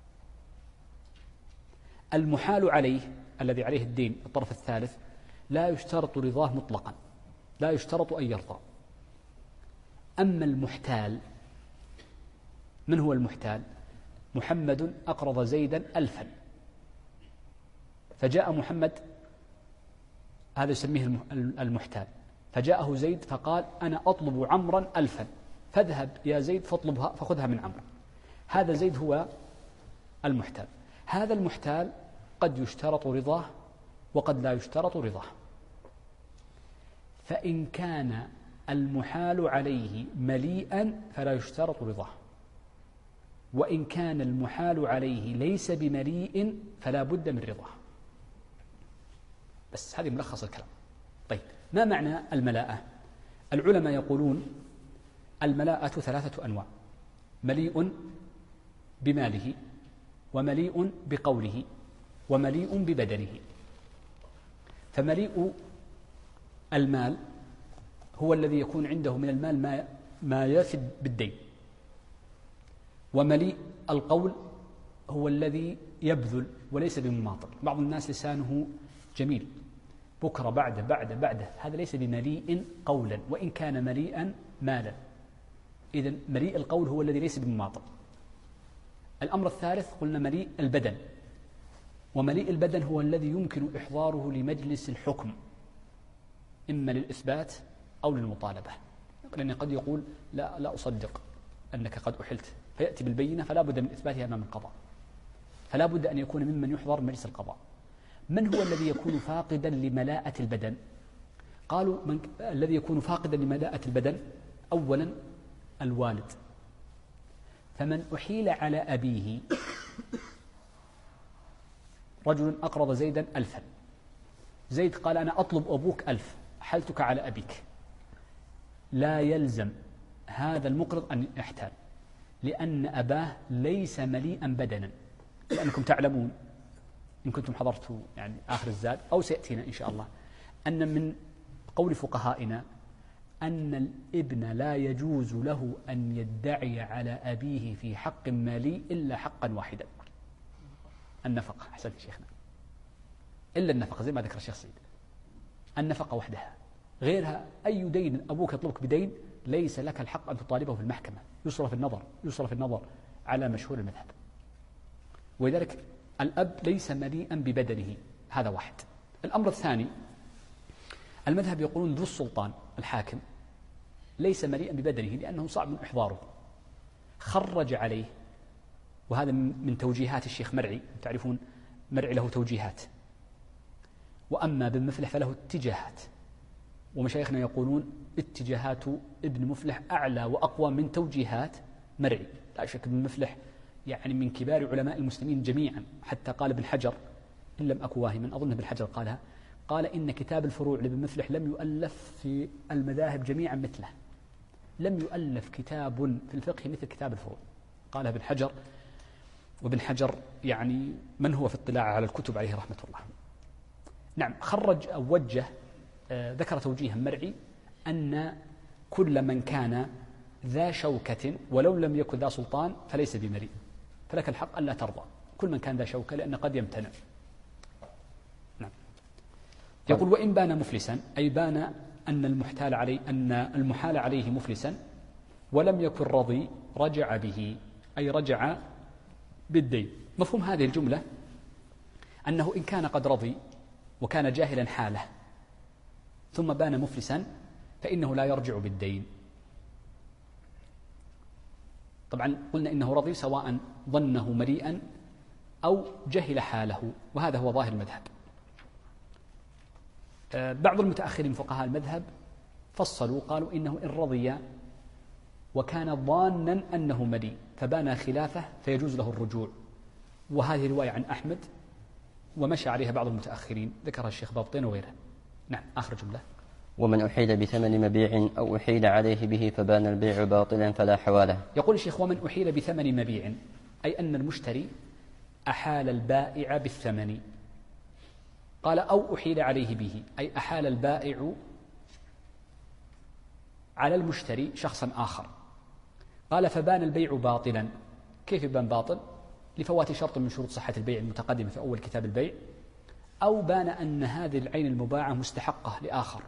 المحال عليه الذي عليه الدين الطرف الثالث لا يشترط رضاه مطلقا، لا يشترط أن يرضى. أما المحتال، من هو المحتال؟ محمد أقرض زيدا 1000، فجاء محمد، هذا يسميه المحتال، فجاءه زيد فقال أنا أطلب عمرا 1000، فاذهب يا زيد فاطلبها فخذها من عمرو. هذا زيد هو المحتال. هذا المحتال قد يشترط رضاه وقد لا يشترط رضاه. فإن كان المحال عليه مليئا فلا يشترط رضاه، وإن كان المحال عليه ليس بمليء فلا بد من رضاه. بس هذه ملخص الكلام. طيب ما معنى الملاءة؟ العلماء يقولون الملاءة 3 أنواع: مليء بماله، ومليء بقوله، ومليء ببدنه. فمليء المال هو الذي يكون عنده من المال ما يفد بالدين، ومليء القول هو الذي يبذل وليس بمماطل. بعض الناس لسانه جميل، بكرة بعد هذا ليس بمليء قولا وإن كان مليئا مالا. إذن مليء القول هو الذي ليس بمماطل. الأمر الثالث قلنا مليء البدن، ومليء البدن هو الذي يمكن إحضاره لمجلس الحكم إما للإثبات أو للمطالبة، لأن قد يقول لا أصدق أنك قد أحلت، فيأتي بالبينة فلا بد من إثباتها أمام القضاء، فلا بد أن يكون ممن يحضر مجلس القضاء. من هو الذي يكون فاقدا لملاءة البدن؟ قالوا الذي يكون فاقدا لملاءة البدن أولا الوالد. فمن أحيل على أبيه، رجل أقرض زيدا 1000، زيد قال أنا أطلب أبوك 1000، أحلتك على أبيك، لا يلزم هذا المقرض أن يحتال، لأن أباه ليس مليئا بدنا، لأنكم تعلمون إن كنتم حضرتوا يعني آخر الزاد أو سيأتينا إن شاء الله أن من قول فقهائنا أن الابن لا يجوز له أن يدعي على أبيه في حق مالي إلا حقا واحدا، النفقة. أحسنت شيخنا، إلا النفقة زي ما ذكر الشيخ سيد، النفقة وحدها، غيرها أي دين أبوك يطلبك بدين ليس لك الحق أن تطالبه في المحكمة، يصرف النظر على مشهور المذهب. ولذلك الأب ليس مليئا ببدنه، هذا واحد. الأمر الثاني، المذهب يقولون ذو السلطان الحاكم ليس مليئا ببدنه لأنه صعب من إحضاره، خرج عليه، وهذا من توجيهات الشيخ مرعي، تعرفون مرعي له توجيهات، وأما بن مفلح فله اتجاهات، ومشايخنا يقولون اتجاهات ابن مفلح أعلى وأقوى من توجيهات مرعي. لا شك ابن مفلح يعني من كبار علماء المسلمين جميعا، حتى قال ابن حجر إن لم أكن واهما، أظن ابن حجر قالها، قال إن كتاب الفروع لابن مفلح لم يؤلف في المذاهب جميعا مثله، لم يؤلف كتاب في الفقه مثل كتاب الفروع، قالها ابن حجر. وابن حجر يعني من هو في اطلاع على الكتب عليه رحمة الله. نعم، خرج أو وجه ذكر توجيها مرعي أن كل من كان ذا شوكة ولو لم يكن ذا سلطان فليس بمريء، فلك الحق ألا ترضى، كل من كان ذا شوكة، لأن قد يمتنع. نعم. يقول وإن بان مفلسا، أي بان أن المحال عليه مفلسا ولم يكن رضي رجع به، أي رجع بالدين. مفهوم هذه الجملة أنه إن كان قد رضي وكان جاهلا حاله ثم بان مفلسا فإنه لا يرجع بالدين. طبعا قلنا إنه رضي سواء ظنه مريئا أو جهل حاله، وهذا هو ظاهر المذهب. بعض المتأخرين فقهاء المذهب فصلوا، قالوا إنه إن رضي وكان ظانا أنه مريء فبان خلافه فيجوز له الرجوع، وهذه رواية عن أحمد ومشى عليها بعض المتأخرين، ذكرها الشيخ بابطين وغيره. نعم، آخر جملة. ومن أحيل بثمن مبيع أو أحيل عليه به فبان البيع باطلا فلا حواله. يقول الشيخ ومن أحيل بثمن مبيع، أي أن المشتري أحال البائع بالثمن. قال أو أحيل عليه به، أي أحال البائع على المشتري شخصا آخر. قال فبان البيع باطلا. كيف يبان باطل؟ لفوات شرط من شروط صحة البيع المتقدمة في أول كتاب البيع، أو بان أن هذه العين المباعة مستحقة لآخر،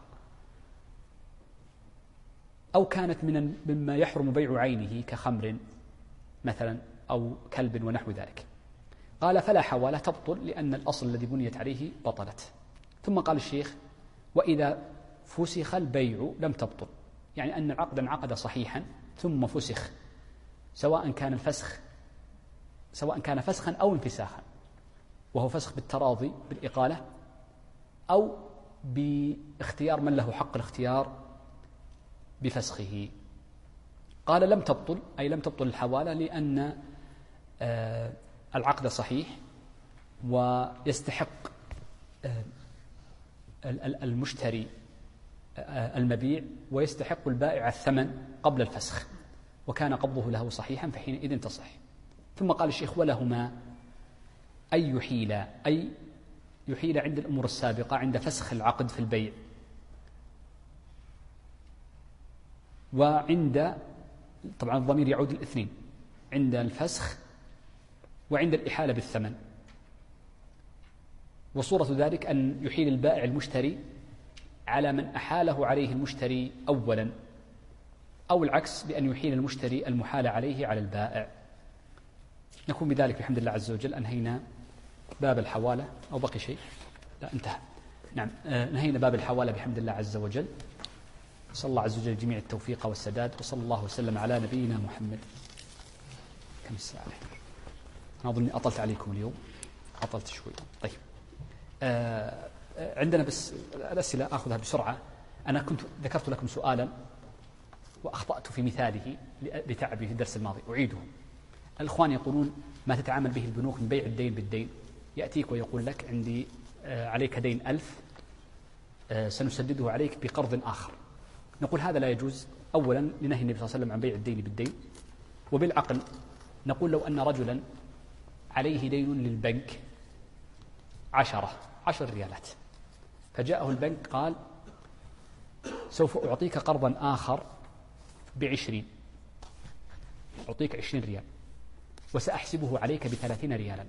أو كانت مما يحرم بيع عينه كخمر مثلا أو كلب ونحو ذلك. قال فلا حوالة، تبطل لأن الأصل الذي بنيت عليه بطلت. ثم قال الشيخ وإذا فسخ البيع لم تبطل، يعني أن العقد انعقد صحيحا ثم فسخ، سواء كان فسخا أو انفساخا، وهو فسخ بالتراضي بالإقالة أو باختيار من له حق الاختيار بفسخه. قال لم تبطل، أي لم تبطل الحوالة، لأن العقد صحيح ويستحق المشتري المبيع ويستحق البائع الثمن قبل الفسخ، وكان قبضه له صحيحا فحينئذ تصح. ثم قال الشيخ ولهما أي يحيل عند الأمور السابقة، عند فسخ العقد في البيع، وعند، طبعا الضمير يعود للاثنين، عند الفسخ وعند الإحالة بالثمن. وصورة ذلك أن يحيل البائع المشتري على من أحاله عليه المشتري أولا، أو العكس بأن يحيل المشتري المحال عليه على البائع. نكون بذلك بحمد الله عز وجل أنهينا باب الحوالة، أو بقي شيء؟ لا، انتهى. نعم، نهينا باب الحوالة بحمد الله عز وجل. صلى الله عز وجل جميع التوفيق والسداد، وصلى الله وسلم على نبينا محمد. كم الساعة؟ أنا أظني أطلت عليكم اليوم، أطلت شوي. طيب، عندنا بس الأسئلة أخذها بسرعة. أنا كنت ذكرت لكم سؤالا وأخطأت في مثاله لتعبي في الدرس الماضي، أعيده. الإخوان يقولون ما تتعامل به البنوك من بيع الدين بالدين، يأتيك ويقول لك عندي عليك دين 1000 سنسدده عليك بقرض آخر. نقول هذا لا يجوز. أولا لنهي النبي صلى الله عليه وسلم عن بيع الدين بالدين، وبالعقل نقول لو أن رجلا عليه دين للبنك 10 ريالات، فجاءه البنك قال سوف أعطيك قرضا آخر ب20، أعطيك 20 ريال وسأحسبه عليك ب30 ريالا،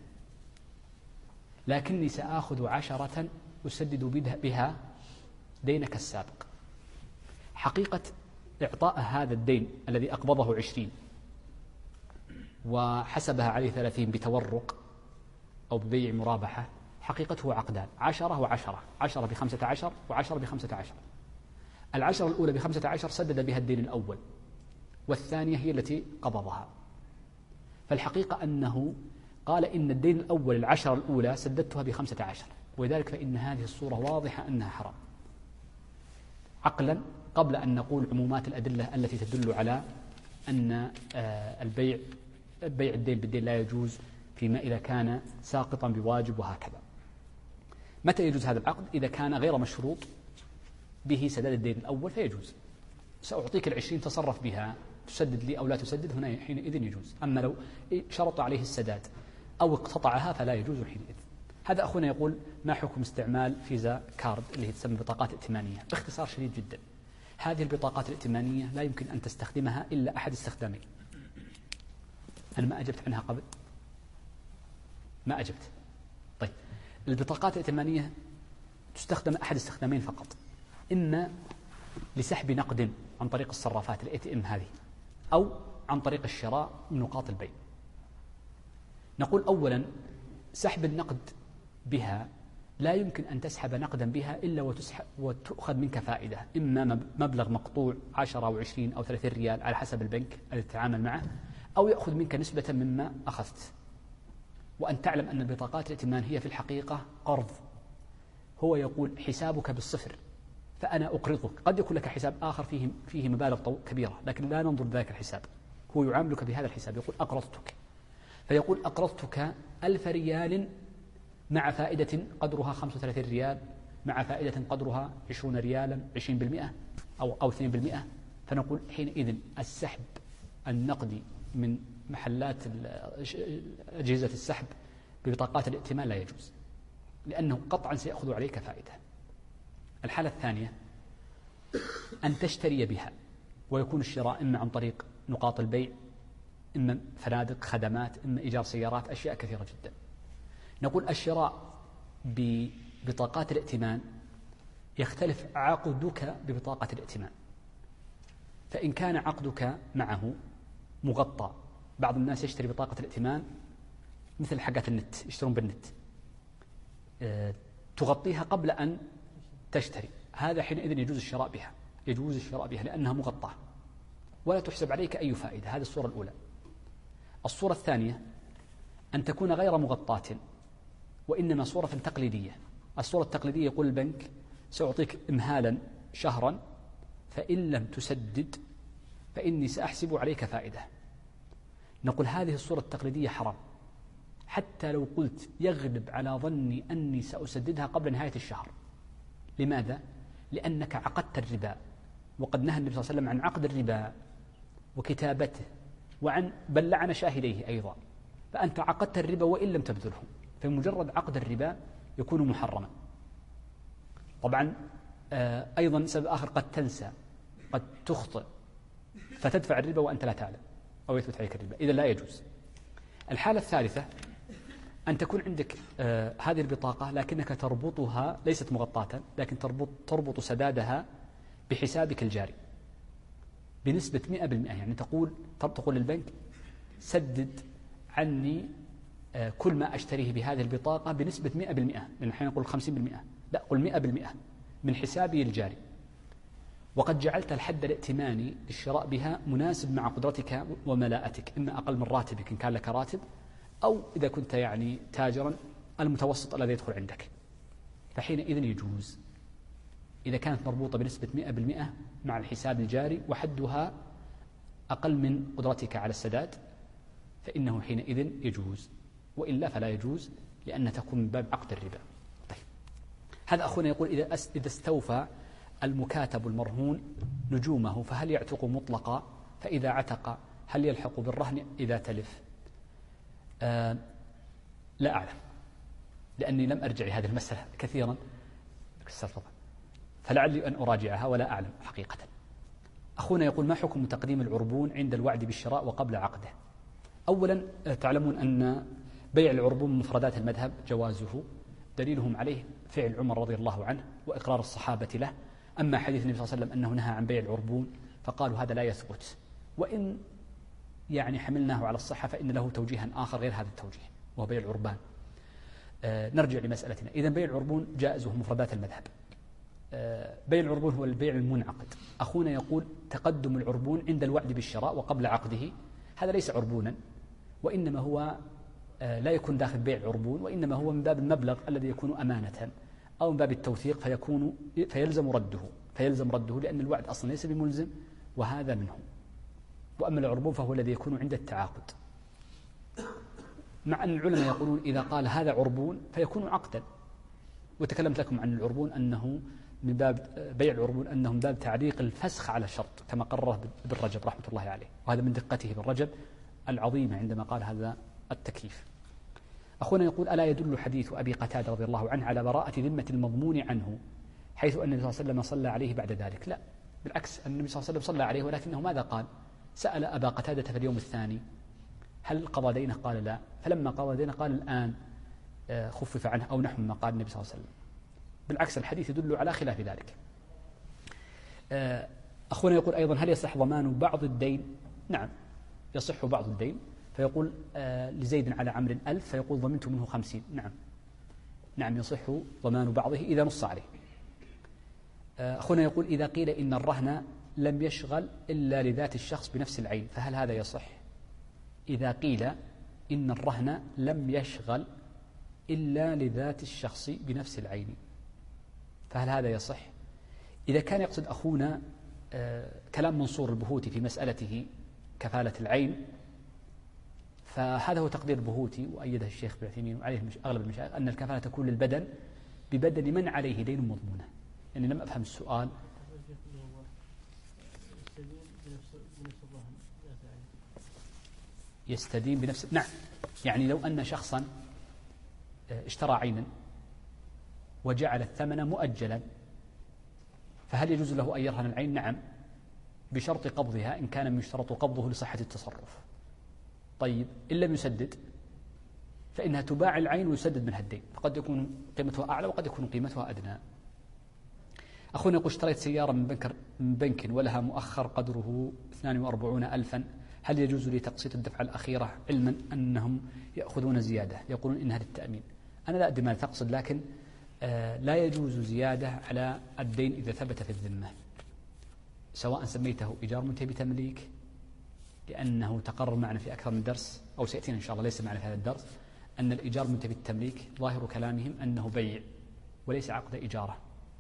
لكني سآخذ 10 أسدد بها دينك السابق. حقيقة إعطاء هذا الدين الذي أقبضه 20 وحسبها عليه 30 بتورق أو ببيع مرابحة، حقيقته عقدان، 10 و10، 10 ب15 و10 ب15. 10 الأولى ب15 سدد بها الدين الأول، والثانية هي التي قبضها. فالحقيقة أنه قال إن الدين الأول 10 الأولى سددتها ب15، ولذلك فإن هذه الصورة واضحة أنها حرام عقلا، قبل أن نقول عمومات الأدلة التي تدل على أن بيع الدين بالدين لا يجوز فيما إذا كان ساقطا بواجب وهكذا. متى يجوز هذا العقد؟ إذا كان غير مشروط به سداد الدين الأول فيجوز. سأعطيك 20 تصرف بها، تسدد لي أو لا تسدد، هنا حينئذ يجوز. أما لو شرط عليه السداد أو اقتطعها فلا يجوز حينئذ. هذا أخونا يقول ما حكم استعمال فيزا كارد اللي هي تسمى بطاقات ائتمانية؟ باختصار شديد جدا، هذه البطاقات الائتمانية لا يمكن أن تستخدمها إلا أحد استخدامين. أنا ما أجبت عنها قبل؟ ما أجبت. طيب، البطاقات الائتمانية تستخدم أحد استخدامين فقط، إما لسحب نقد عن طريق الصرافات الATM هذه، أو عن طريق الشراء من نقاط البيع. نقول أولا سحب النقد بها لا يمكن أن تسحب نقدا بها إلا وتأخذ منك فائدة، إما مبلغ مقطوع 10 أو 20 أو 30 ريال على حسب البنك الذي تتعامل معه، أو يأخذ منك نسبة مما أخذت. وأن تعلم أن البطاقات الائتمان هي في الحقيقة قرض. هو يقول حسابك بالصفر فأنا أقرضك. قد يكون لك حساب آخر فيه مبالغ كبيرة، لكن لا ننظر لذلك الحساب، هو يعاملك بهذا الحساب، يقول أقرضتك. فيقول أقرضتك 1000 ريال مع فائدة قدرها 35 ريال، مع فائدة قدرها 20 ريالا، 20% أو 2%. فنقول حينئذ السحب النقدي من محلات أجهزة السحب ببطاقات الائتمان لا يجوز، لأنه قطعا سيأخذ عليك فائدة. الحالة الثانية أن تشتري بها، ويكون الشراء إما عن طريق نقاط البيع، إما فنادق، خدمات، إما إيجار سيارات، أشياء كثيرة جدا. نقول الشراء ببطاقات الائتمان يختلف عقدك ببطاقة الائتمان. فإن كان عقدك معه مغطى، بعض الناس يشتري بطاقة الائتمان مثل حقات النت، يشترون بالنت، تغطيها قبل أن تشتري، هذا حينئذ يجوز الشراء بها، لأنها مغطاة ولا تحسب عليك أي فائدة. هذه الصورة الأولى. الصورة الثانية أن تكون غير مغطاة وإنما صورة تقليدية. الصورة التقليدية يقول البنك سأعطيك إمهالا شهرا، فإن لم تسدد فإني سأحسب عليك فائدة. نقول هذه الصورة التقليدية حرام، حتى لو قلت يغلب على ظني أني سأسددها قبل نهاية الشهر. لماذا؟ لأنك عقدت الربا، وقد نهى النبي صلى الله عليه وسلم عن عقد الربا وكتابته، بل لعن شاهديه أيضا. فأنت عقدت الربا وإن لم تبذله، فمجرد عقد الربا يكون محرما. طبعا أيضا سبب آخر، قد تنسى، قد تخطئ فتدفع الربا وأنت لا تعلم، أو يثبت عليك الربا، إذا لا يجوز. الحالة الثالثة أن تكون عندك هذه البطاقة لكنك تربطها، ليست مغطاة، لكن تربط سدادها بحسابك الجاري بنسبة 100%. يعني تقول للبنك سدد عني كل ما أشتريه بهذه البطاقة بنسبة 100%، لأن الحين نقول 50%، لا قل 100% من حسابي الجاري. وقد جعلت الحد الائتماني للشراء بها مناسب مع قدرتك وملاءتك، إما أقل من راتبك إن كان لك راتب، أو إذا كنت يعني تاجرا المتوسط الذي يدخل عندك، فحينئذ يجوز إذا كانت مربوطة بنسبة 100% مع الحساب الجاري وحدها أقل من قدرتك على السداد، فإنه حينئذ يجوز، وإلا فلا يجوز، لأن تكون من باب عقد الربا. طيب، هذا أخونا يقول إذا استوفى المكاتب المرهون نجومه فهل يعتق مطلقا؟ فإذا عتق هل يلحق بالرهن إذا تلف؟ لا أعلم، لأني لم أرجع لهذه المسألة كثيرا، فلعلي أن أراجعها ولا أعلم حقيقة. أخونا يقول: ما حكم تقديم العربون عند الوعد بالشراء وقبل عقده؟ أولا تعلمون أن بيع العربون من مفردات المذهب جوازه، دليلهم عليه فعل عمر رضي الله عنه وإقرار الصحابة له. أما حديث النبي صلى الله عليه وسلم أنه نهى عن بيع العربون فقالوا هذا لا يثبت، وإن يعني حملناه على الصحة فإن له توجيها آخر غير هذا التوجيه وهو بيع العربان. نرجع لمسألتنا. إذن بيع العربون جائزه مفردات المذهب. بيع العربون هو البيع المنعقد. أخونا يقول تقدم العربون عند الوعد بالشراء وقبل عقده، هذا ليس عربونا، وإنما هو لا يكون داخل بيع العربون، وإنما هو من باب المبلغ الذي يكون أمانة أو من باب التوثيق فيلزم رده لأن الوعد أصلا ليس بملزم وهذا منه. وأما العربون فهو الذي يكون عند التعاقد، مع أن العلماء يقولون إذا قال هذا عربون فيكون عقدا. وتكلمت لكم عن العربون أنه من باب بيع العربون أنه من باب تعليق الفسخ على الشرط كما قرره ابن رجب رحمة الله عليه، وهذا من دقته ابن رجب العظيمة عندما قال هذا التكييف. أخونا يقول: ألا يدل حديث أبي قتادة رضي الله عنه على براءة ذمة المضمون عنه حيث أن النبي صلى الله عليه وسلم صلى عليه بعد ذلك؟ لا، بالعكس، النبي صلى الله عليه وسلم صلى عليه، ولكنه ماذا قال؟ سأل أبا قتادة في اليوم الثاني هل قضى دينه؟ قال لا. فلما قضى دينه قال الآن خفف عنه، أو نحو ما قال النبي صلى الله عليه وسلم. بالعكس الحديث يدل على خلاف ذلك. أخونا يقول أيضا: هل يصح ضمان بعض الدين؟ نعم، يصح بعض الدين. فيقول لزيد على عمرو 1000، فيقول ضمنت منه 50. نعم يصح ضمان بعضه إذا نص عليه. أخونا يقول: إذا قيل إن الرهن لم يشغل إلا لذات الشخص بنفس العين فهل هذا يصح؟ إذا قيل إن الرهن لم يشغل إلا لذات الشخص بنفس العين فهل هذا يصح؟ إذا كان يقصد أخونا كلام منصور البهوتي في مسألته كفالة العين، فهذا هو تقدير البهوتي وأيده الشيخ ابن عثيمين وعليه أغلب المشايخ أن الكفالة تكون للبدن ببدن من عليه دين مضمونة. يعني لم أفهم السؤال. يستدين بنفسه، نعم. يعني لو أن شخصا اشترى عينا وجعل الثمن مؤجلا فهل يجوز له أن يرهن العين؟ نعم، بشرط قبضها إن كان يشترط قبضه لصحة التصرف. طيب إن لم يسدد فإنها تباع العين ويسدد منها الدين، فقد يكون قيمتها أعلى وقد يكون قيمتها أدنى. أخونا يقول: اشتريت سيارة من بنك ولها مؤخر قدره 42,000، هل يجوز لي تقسيط الدفعة الأخيرة علما أنهم يأخذون زيادة يقولون إنها للتأمين؟ أنا لا أدري ما تقصد، لكن لا يجوز زيادة على الدين إذا ثبت في الذمة، سواء سميته إيجار منتهي بتمليك، لأنه تقرر معنا في أكثر من درس أو سيأتينا إن شاء الله، ليس معنا في هذا الدرس، أن الإيجار منتهي بالتمليك ظاهر كلامهم أنه بيع وليس عقد إجارة،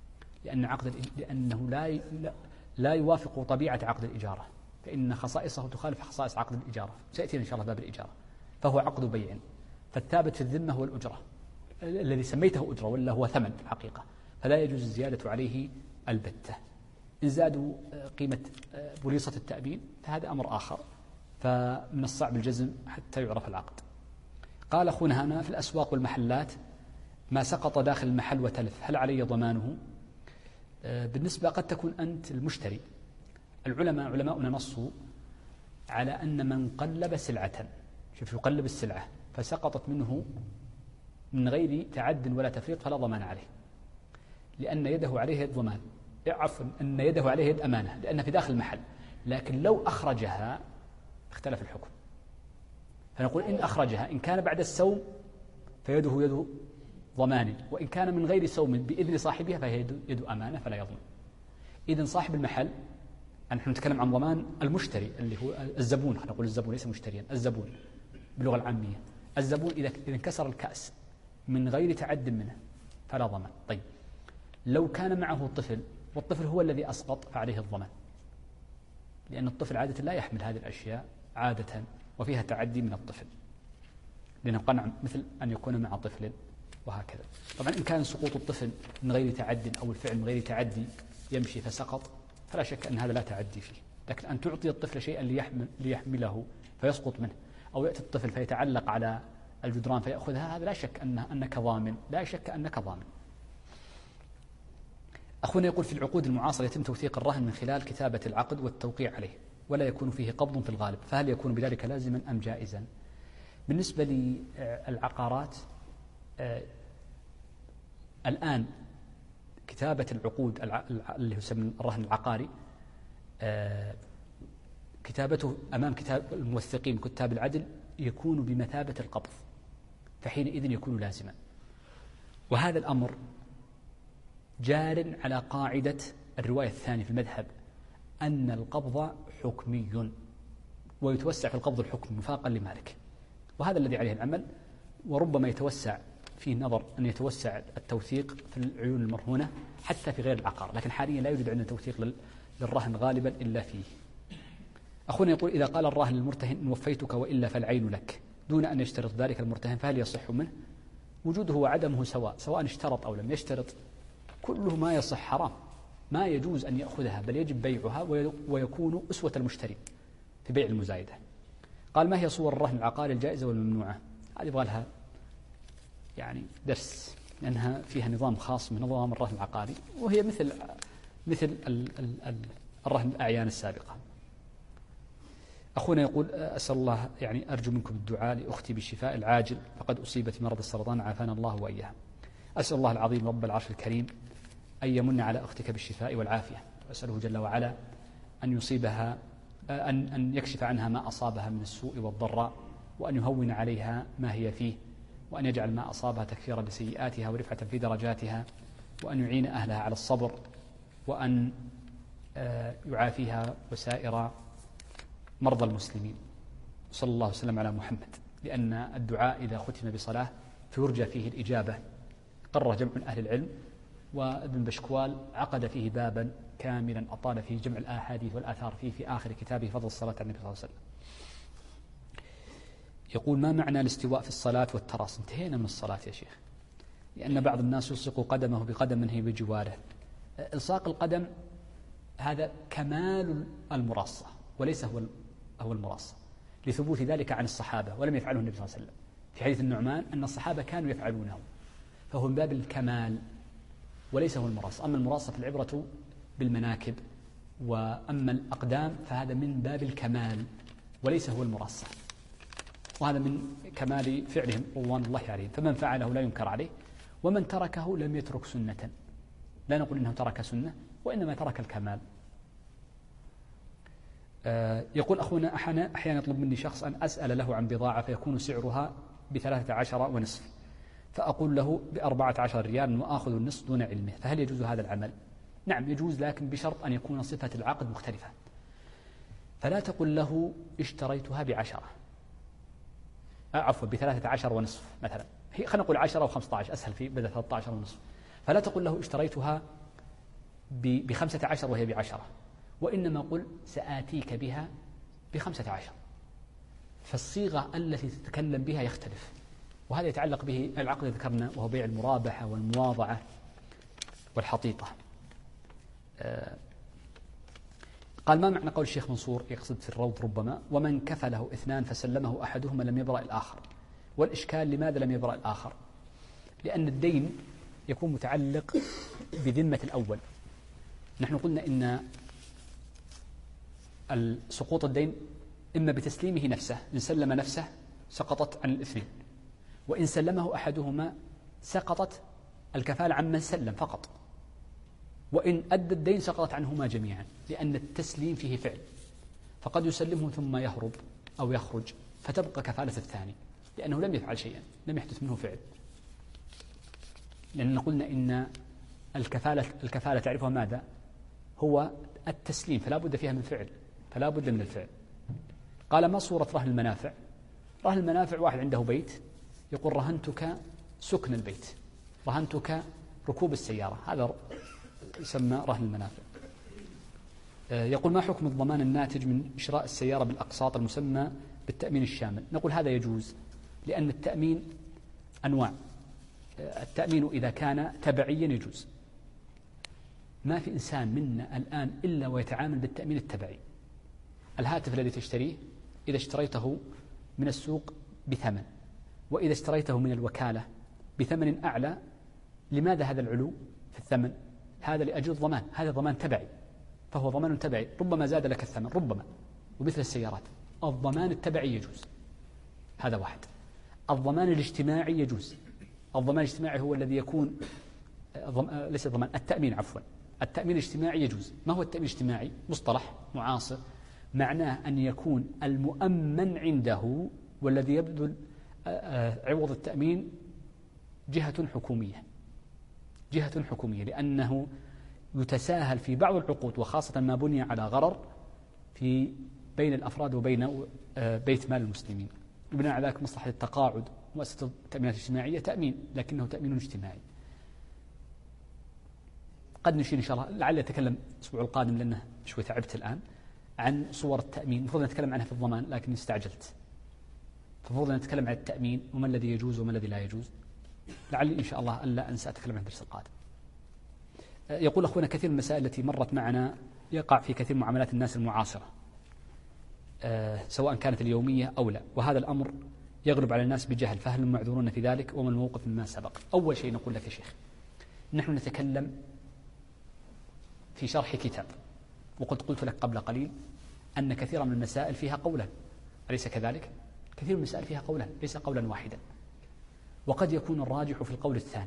لأنه لا يوافق طبيعة عقد الإجارة، فإن خصائصه تخالف خصائص عقد الإجارة، سيأتينا إن شاء الله باب الإجارة، فهو عقد بيع. فالثابت في الذمة هو الأجرة الذي سميته أجرة ولا هو ثمن في الحقيقة، فلا يجوز الزيادة عليه البتة. إن زادوا قيمة بوليصة التأمين فهذا أمر آخر، فمن الصعب الجزم حتى يعرف العقد. قال أخونا هنا: في الأسواق والمحلات ما سقط داخل المحل وتلف هل علي ضمانه؟ بالنسبة قد تكون أنت المشتري. علماؤنا نصوا على أن من قلب سلعة، شوف يقلب السلعة فسقطت منه من غير تعد ولا تفريط فلا ضمان عليه، لأن يده عليه يد ضمان، عفوا أن يده عليه يد أمانة لأن في داخل المحل، لكن لو أخرجها اختلف الحكم، فنقول إن أخرجها إن كان بعد السوم فيده يد ضمان، وإن كان من غير سوم بإذن صاحبها فهي يد أمانة فلا يضمن. إذن صاحب المحل، نحن نتكلم عن ضمان المشتري اللي هو الزبون، خلينا نقول الزبون ليس مشتريا، الزبون باللغة العامية، الزبون إذا انكسر الكأس من غير تعد منه فلا ضمان. طيب لو كان معه طفل والطفل هو الذي أسقط فعليه الضمان، لأن الطفل عادة لا يحمل هذه الأشياء عادة وفيها تعدي من الطفل، لأنه قنع مثل أن يكون مع طفل وهكذا. طبعا إن كان سقوط الطفل من غير تعد أو الفعل من غير تعدي يمشي فسقط فلا شك أن هذا لا تعدي فيه. لكن أن تعطي الطفل شيئا ليحمله فيسقط منه، أو يأتي الطفل فيتعلق على الجدران فيأخذها، هذا لا شك أنك ضامن، لا شك أنك ضامن. أخونا يقول في العقود المعاصرة يتم توثيق الرهن من خلال كتابة العقد والتوقيع عليه، ولا يكون فيه قبض في الغالب، فهل يكون بذلك لازما أم جائزا؟ بالنسبة للعقارات الآن كتابة العقود اللي يسمى الرهن العقاري كتابته أمام كتاب الموثقين كتاب العدل يكون بمثابة القبض، فحينئذ يكون لازما. وهذا الأمر جار على قاعدة الرواية الثانية في المذهب أن القبض حكمي، ويتوسع في القبض الحكم وفاقا لمالك، وهذا الذي عليه العمل. وربما يتوسع فيه نظر أن يتوسع التوثيق في العيون المرهونة حتى في غير العقار، لكن حاليا لا يوجد عندنا توثيق للرهن غالبا إلا فيه. أخونا يقول إذا قال الراهن للمرتهن إن وفيتك وإلا فالعين لك دون أن يشترط ذلك المرتهن، فهل يصح منه؟ وجوده وعدمه سواء اشترط أو لم يشترط، كله ما يصح حرام، ما يجوز أن يأخذها، بل يجب بيعها ويكون أسوة المشتري في بيع المزايدة. قال ما هي صور الرهن العقاري الجائزة والممنوعة؟ هذه يبغى لها يعني درس، لأنها فيها نظام خاص من نظام الرهن العقاري، وهي مثل الرهن الأعيان السابقة. أخونا يقول أسأل الله يعني أرجو منكم الدعاء لأختي بالشفاء العاجل، فقد أصيبت بمرض السرطان عافانا الله وإياها. أسأل الله العظيم رب العرش الكريم أن يمن على أختك بالشفاء والعافية، وأسأله جل وعلا أن يصيبها أن يكشف عنها ما أصابها من السوء والضراء، وأن يهون عليها ما هي فيه، وأن يجعل ما أصابها تكفيرا لسيئاتها ورفعة في درجاتها، وأن يعين أهلها على الصبر، وأن يعافيها وسائر مرضى المسلمين. صلى الله وسلم على محمد، لأن الدعاء إذا ختم بصلاة فيرجى فيه الإجابة. قرر جمع من أهل العلم، وابن بشكوال عقد فيه بابا كاملا أطال فيه جمع الأحاديث والآثار فيه في آخر كتابه فضل الصلاة على النبي صلى الله عليه وسلم. يقول ما معنى الاستواء في الصلاة والتراص؟ انتهينا من الصلاة يا شيخ، لأن بعض الناس يلصق قدمه بقدم من هي بجواره. إلصاق القدم هذا كمال المراصة وليس هو المراصة، لثبوت ذلك عن الصحابة ولم يفعله النبي صلى الله عليه وسلم. في حديث النعمان أن الصحابة كانوا يفعلونه، فهو من باب الكمال وليس هو المراصة. أما المراصة فالعبرة بالمناكب، وأما الأقدام فهذا من باب الكمال وليس هو المراصة، وهذا من كمال فعلهم رضوان الله عليهم. فمن فعله لا ينكر عليه، ومن تركه لم يترك سنة، لا نقول إنه ترك سنة، وإنما ترك الكمال. يقول أخونا أحيانا يطلب مني شخص أن أسأل له عن بضاعة فيكون سعرها ب13.5، فأقول له ب14 ريال وآخذ النصف دون علمه، فهل يجوز هذا العمل؟ نعم يجوز، لكن بشرط أن يكون صفة العقد مختلفة. فلا تقل له اشتريتها ب10، عفوا ب13.5 مثلا، خلينا نقول 10 و15 أسهل في بدل 13.5. فلا تقل له اشتريتها ب15 وهي ب10، وإنما قل سآتيك بها ب15. فالصيغة التي تتكلم بها يختلف، وهذا يتعلق به العقد ذكرنا، وهو بيع المرابحة والمواضعة والحطيطة. قال ما معنى قول الشيخ منصور يقصد في الروض ربما ومن كفله 2 فسلمه أحدهما لم يبرأ الآخر؟ والإشكال لماذا لم يبرأ الآخر؟ لأن الدين يكون متعلق بذمة الأول. نحن قلنا إن سقوط الدين إما بتسليمه نفسه، إن سلم نفسه سقطت عن 2، وإن سلمه أحدهما سقطت الكفالة عن من سلم فقط، وإن أدى الدين سقطت عنهما جميعا، لأن التسليم فيه فعل، فقد يسلمه ثم يهرب أو يخرج فتبقى كفالة الثاني، لأنه لم يفعل شيئا، لم يحدث منه فعل. لأن قلنا إن الكفالة تعرفها ماذا؟ هو التسليم، فلا بد فيها من فعل، فلا بد من الفعل. قال ما صورة رهن المنافع؟ رهن المنافع واحد عنده بيت يقول رهنتك سكن البيت، رهنتك ركوب السيارة، هذا يسمى رهن المنافع. يقول ما حكم الضمان الناتج من شراء السيارة بالأقساط المسمى بالتأمين الشامل؟ نقول هذا يجوز، لأن التأمين أنواع. التأمين إذا كان تبعيا يجوز، ما في إنسان منا الآن إلا ويتعامل بالتأمين التبعي، الهاتف الذي تشتريه إذا اشتريته من السوق بثمن، وإذا اشتريته من الوكالة بثمن أعلى، لماذا هذا العلو في الثمن؟ هذا لأجل الضمان، هذا ضمان تبعي، فهو ضمان تبعي، ربما زاد لك الثمن ربما. ومثل السيارات الضمان التبعي يجوز، هذا واحد. الضمان الاجتماعي يجوز. الضمان الاجتماعي هو الذي يكون ليس الضمان، التأمين عفوا، التأمين الاجتماعي يجوز. ما هو التأمين الاجتماعي؟ مصطلح معاصر، معناه أن يكون المؤمن عنده والذي يبذل عوض التأمين جهة حكومية، جهة حكومية، لأنه يتساهل في بعض العقود وخاصة ما بني على غرر في بين الأفراد وبين بيت مال المسلمين. وبناء على ذلك مصلحة التقاعد مؤسسة التأمينات الاجتماعية تأمين، لكنه تأمين اجتماعي. قد نشير إن شاء الله، لعل أتكلم الأسبوع القادم لأنه شوي تعبت الآن عن صور التأمين، المفروض نتكلم عنها في الضمان لكن استعجلت، فالمفروض أن نتكلم عن التأمين وما الذي يجوز وما الذي لا يجوز. لعلي إن شاء الله ألا أنسى أتكلم عن الدرس القادم. يقول أخونا كثير من المسائل التي مرت معنا يقع في كثير من معاملات الناس المعاصرة، سواء كانت اليومية أو لا، وهذا الأمر يغلب على الناس بجهل، فهل هم معذورون في ذلك وما الموقف مما سبق؟ أول شيء نقول لك يا شيخ، نحن نتكلم في شرح كتاب، وقد قلت لك قبل قليل أن كثيرا من المسائل فيها قولا، أليس كذلك؟ كثير من المسائل فيها قولا ليس قولا واحدا، وقد يكون الراجح في القول الثاني،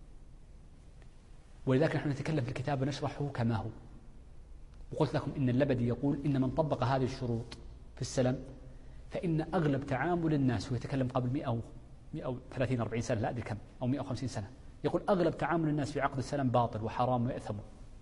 ولذلك نحن نتكلم في الكتاب ونشرحه كما هو. وقلت لكم إن اللبدي يقول إن من طبق هذه الشروط في السلم فإن أغلب تعامل الناس، ويتكلم قبل 130-40 سنة لا أدري كم، أو 150 سنة، يقول أغلب تعامل الناس في عقد السلم باطل وحرام ويأثم.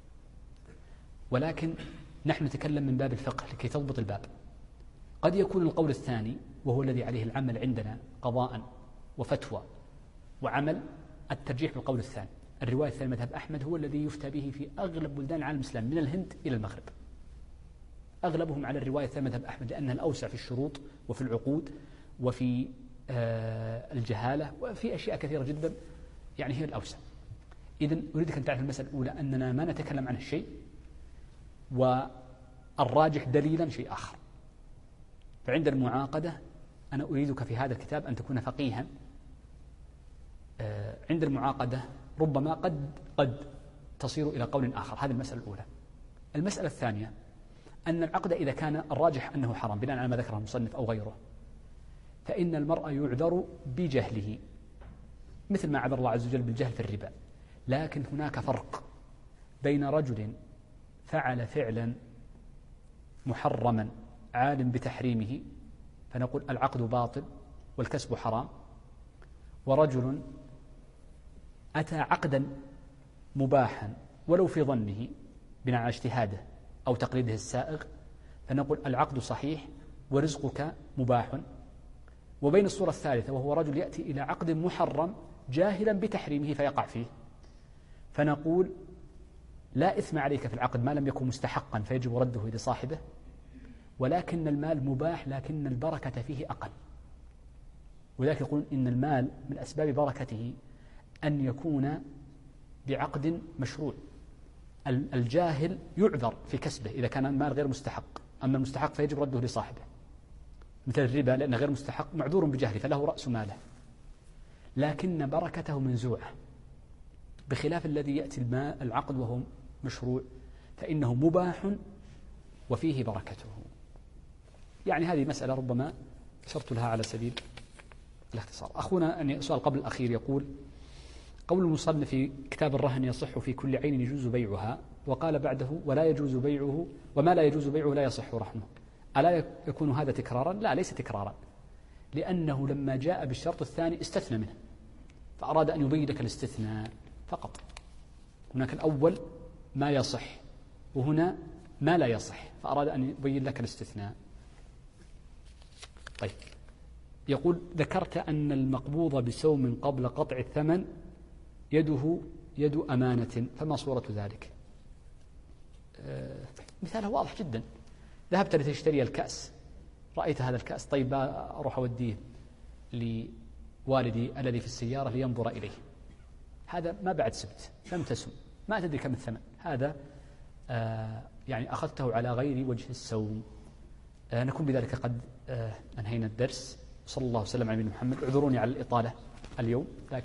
ولكن نحن نتكلم من باب الفقه لكي تضبط الباب. قد يكون القول الثاني وهو الذي عليه العمل عندنا قضاء وفتوى وعمل، الترجيح بالقول الثاني. الرواية الثانية مذهب أحمد هو الذي يفتى به في أغلب بلدان العالم الإسلامي من الهند إلى المغرب، أغلبهم على الرواية الثانية مذهب أحمد، لأنها الأوسع في الشروط وفي العقود وفي الجهالة وفي أشياء كثيرة جدا، يعني هي الأوسع. إذن أريدك أن تعرف المسألة الأولى أننا ما نتكلم عن الشيء، والراجح دليلا شيء آخر. فعند المعاقدة أنا أريدك في هذا الكتاب أن تكون فقيها. عند المعاقدة ربما قد تصير إلى قول آخر، هذه المسألة الأولى. المسألة الثانية أن العقد إذا كان الراجح أنه حرام بناء على ما ذكره المصنف أو غيره، فإن المرء يعذر بجهله مثل ما عذر الله عز وجل بالجهل في الربا. لكن هناك فرق بين رجل فعل فعلا محرما عالم بتحريمه فنقول العقد باطل والكسب حرام، ورجل أتى عقدا مباحا ولو في ظنه بناء على اجتهاده أو تقليده السائغ فنقول العقد صحيح ورزقك مباح. وبين الصورة الثالثة وهو رجل يأتي إلى عقد محرم جاهلا بتحريمه فيقع فيه، فنقول لا إثم عليك في العقد ما لم يكن مستحقا فيجب رده لصاحبه، ولكن المال مباح لكن البركة فيه أقل. وذلك يقول إن المال من أسباب بركته أن يكون بعقد مشروع. الجاهل يعذر في كسبه إذا كان المال غير مستحق، أما المستحق فيجب رده لصاحبه، مثل الربا لأنه غير مستحق معذور بجهله فله رأس ماله، لكن بركته منزوعة، بخلاف الذي يأتي العقد وهو مشروع فإنه مباح وفيه بركته. يعني هذه مسألة ربما أشرت لها على سبيل الاختصار. أخونا أن سؤال قبل الأخير يقول: قول المصنف في كتاب الرهن يصح في كل عين يجوز بيعها، وقال بعده ولا يجوز بيعه وما لا يجوز بيعه لا يصح رهنه، ألا يكون هذا تكرارا؟ لا، ليس تكرارا، لأنه لما جاء بالشرط الثاني استثنى منه فأراد أن يبين لك الاستثناء فقط. هناك الأول ما يصح وهنا ما لا يصح فأراد أن يبين لك الاستثناء. طيب، يقول: ذكرت أن المقبوض بسوم قبل قطع الثمن يده يد أمانة، فما صورة ذلك؟ مثالها واضح جدا. ذهبت لتشتري الكأس، رأيت هذا الكأس، طيب أروح أوديه لوالدي الذي في السيارة لينظر إليه، هذا ما بعد سبت، لم تسم، ما تدري كم الثمن، هذا يعني أخذته على غير وجه السوم، نكون بذلك قد أنهينا الدرس. صلى الله وسلم على نبينا محمد. اعذروني على الإطالة اليوم، لكن